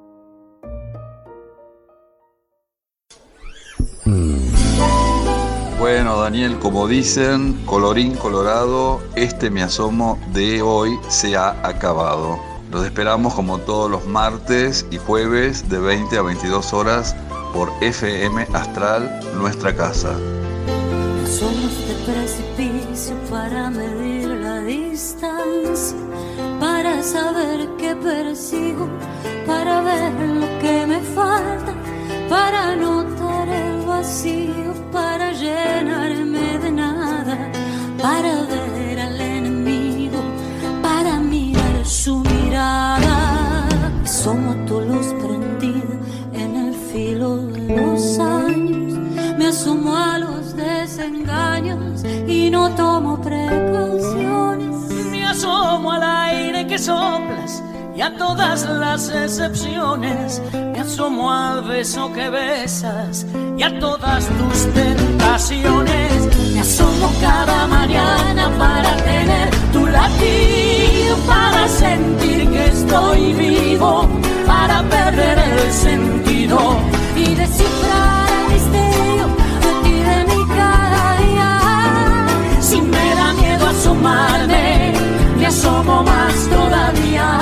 [SPEAKER 1] Bueno, Daniel, como dicen, colorín colorado, este Me Asomo de hoy se ha acabado. Los esperamos como todos los martes y jueves de veinte a veintidós horas por F M Astral, nuestra casa.
[SPEAKER 14] Somos de precipicio para medir la distancia, para saber qué persigo, para ver lo que me falta, para notar el vacío, para llenarme de nada, para ver al enemigo, para mirar su mirada. Somos tu luz prendida en el filo de los años. Me asomo a los desengaños y no tomo precauciones.
[SPEAKER 3] Me asomo al aire que soplas y a todas las excepciones. Me asomo al beso que besas y a todas tus tentaciones. Me asomo cada mañana para tener tu latido, para sentir que estoy vivo, para perder el sentido y descifrar el misterio de ti, de mi cada día. Si me da miedo asomarme, me asomo más todavía.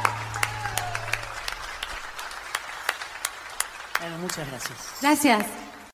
[SPEAKER 2] Muchas gracias.
[SPEAKER 22] Gracias.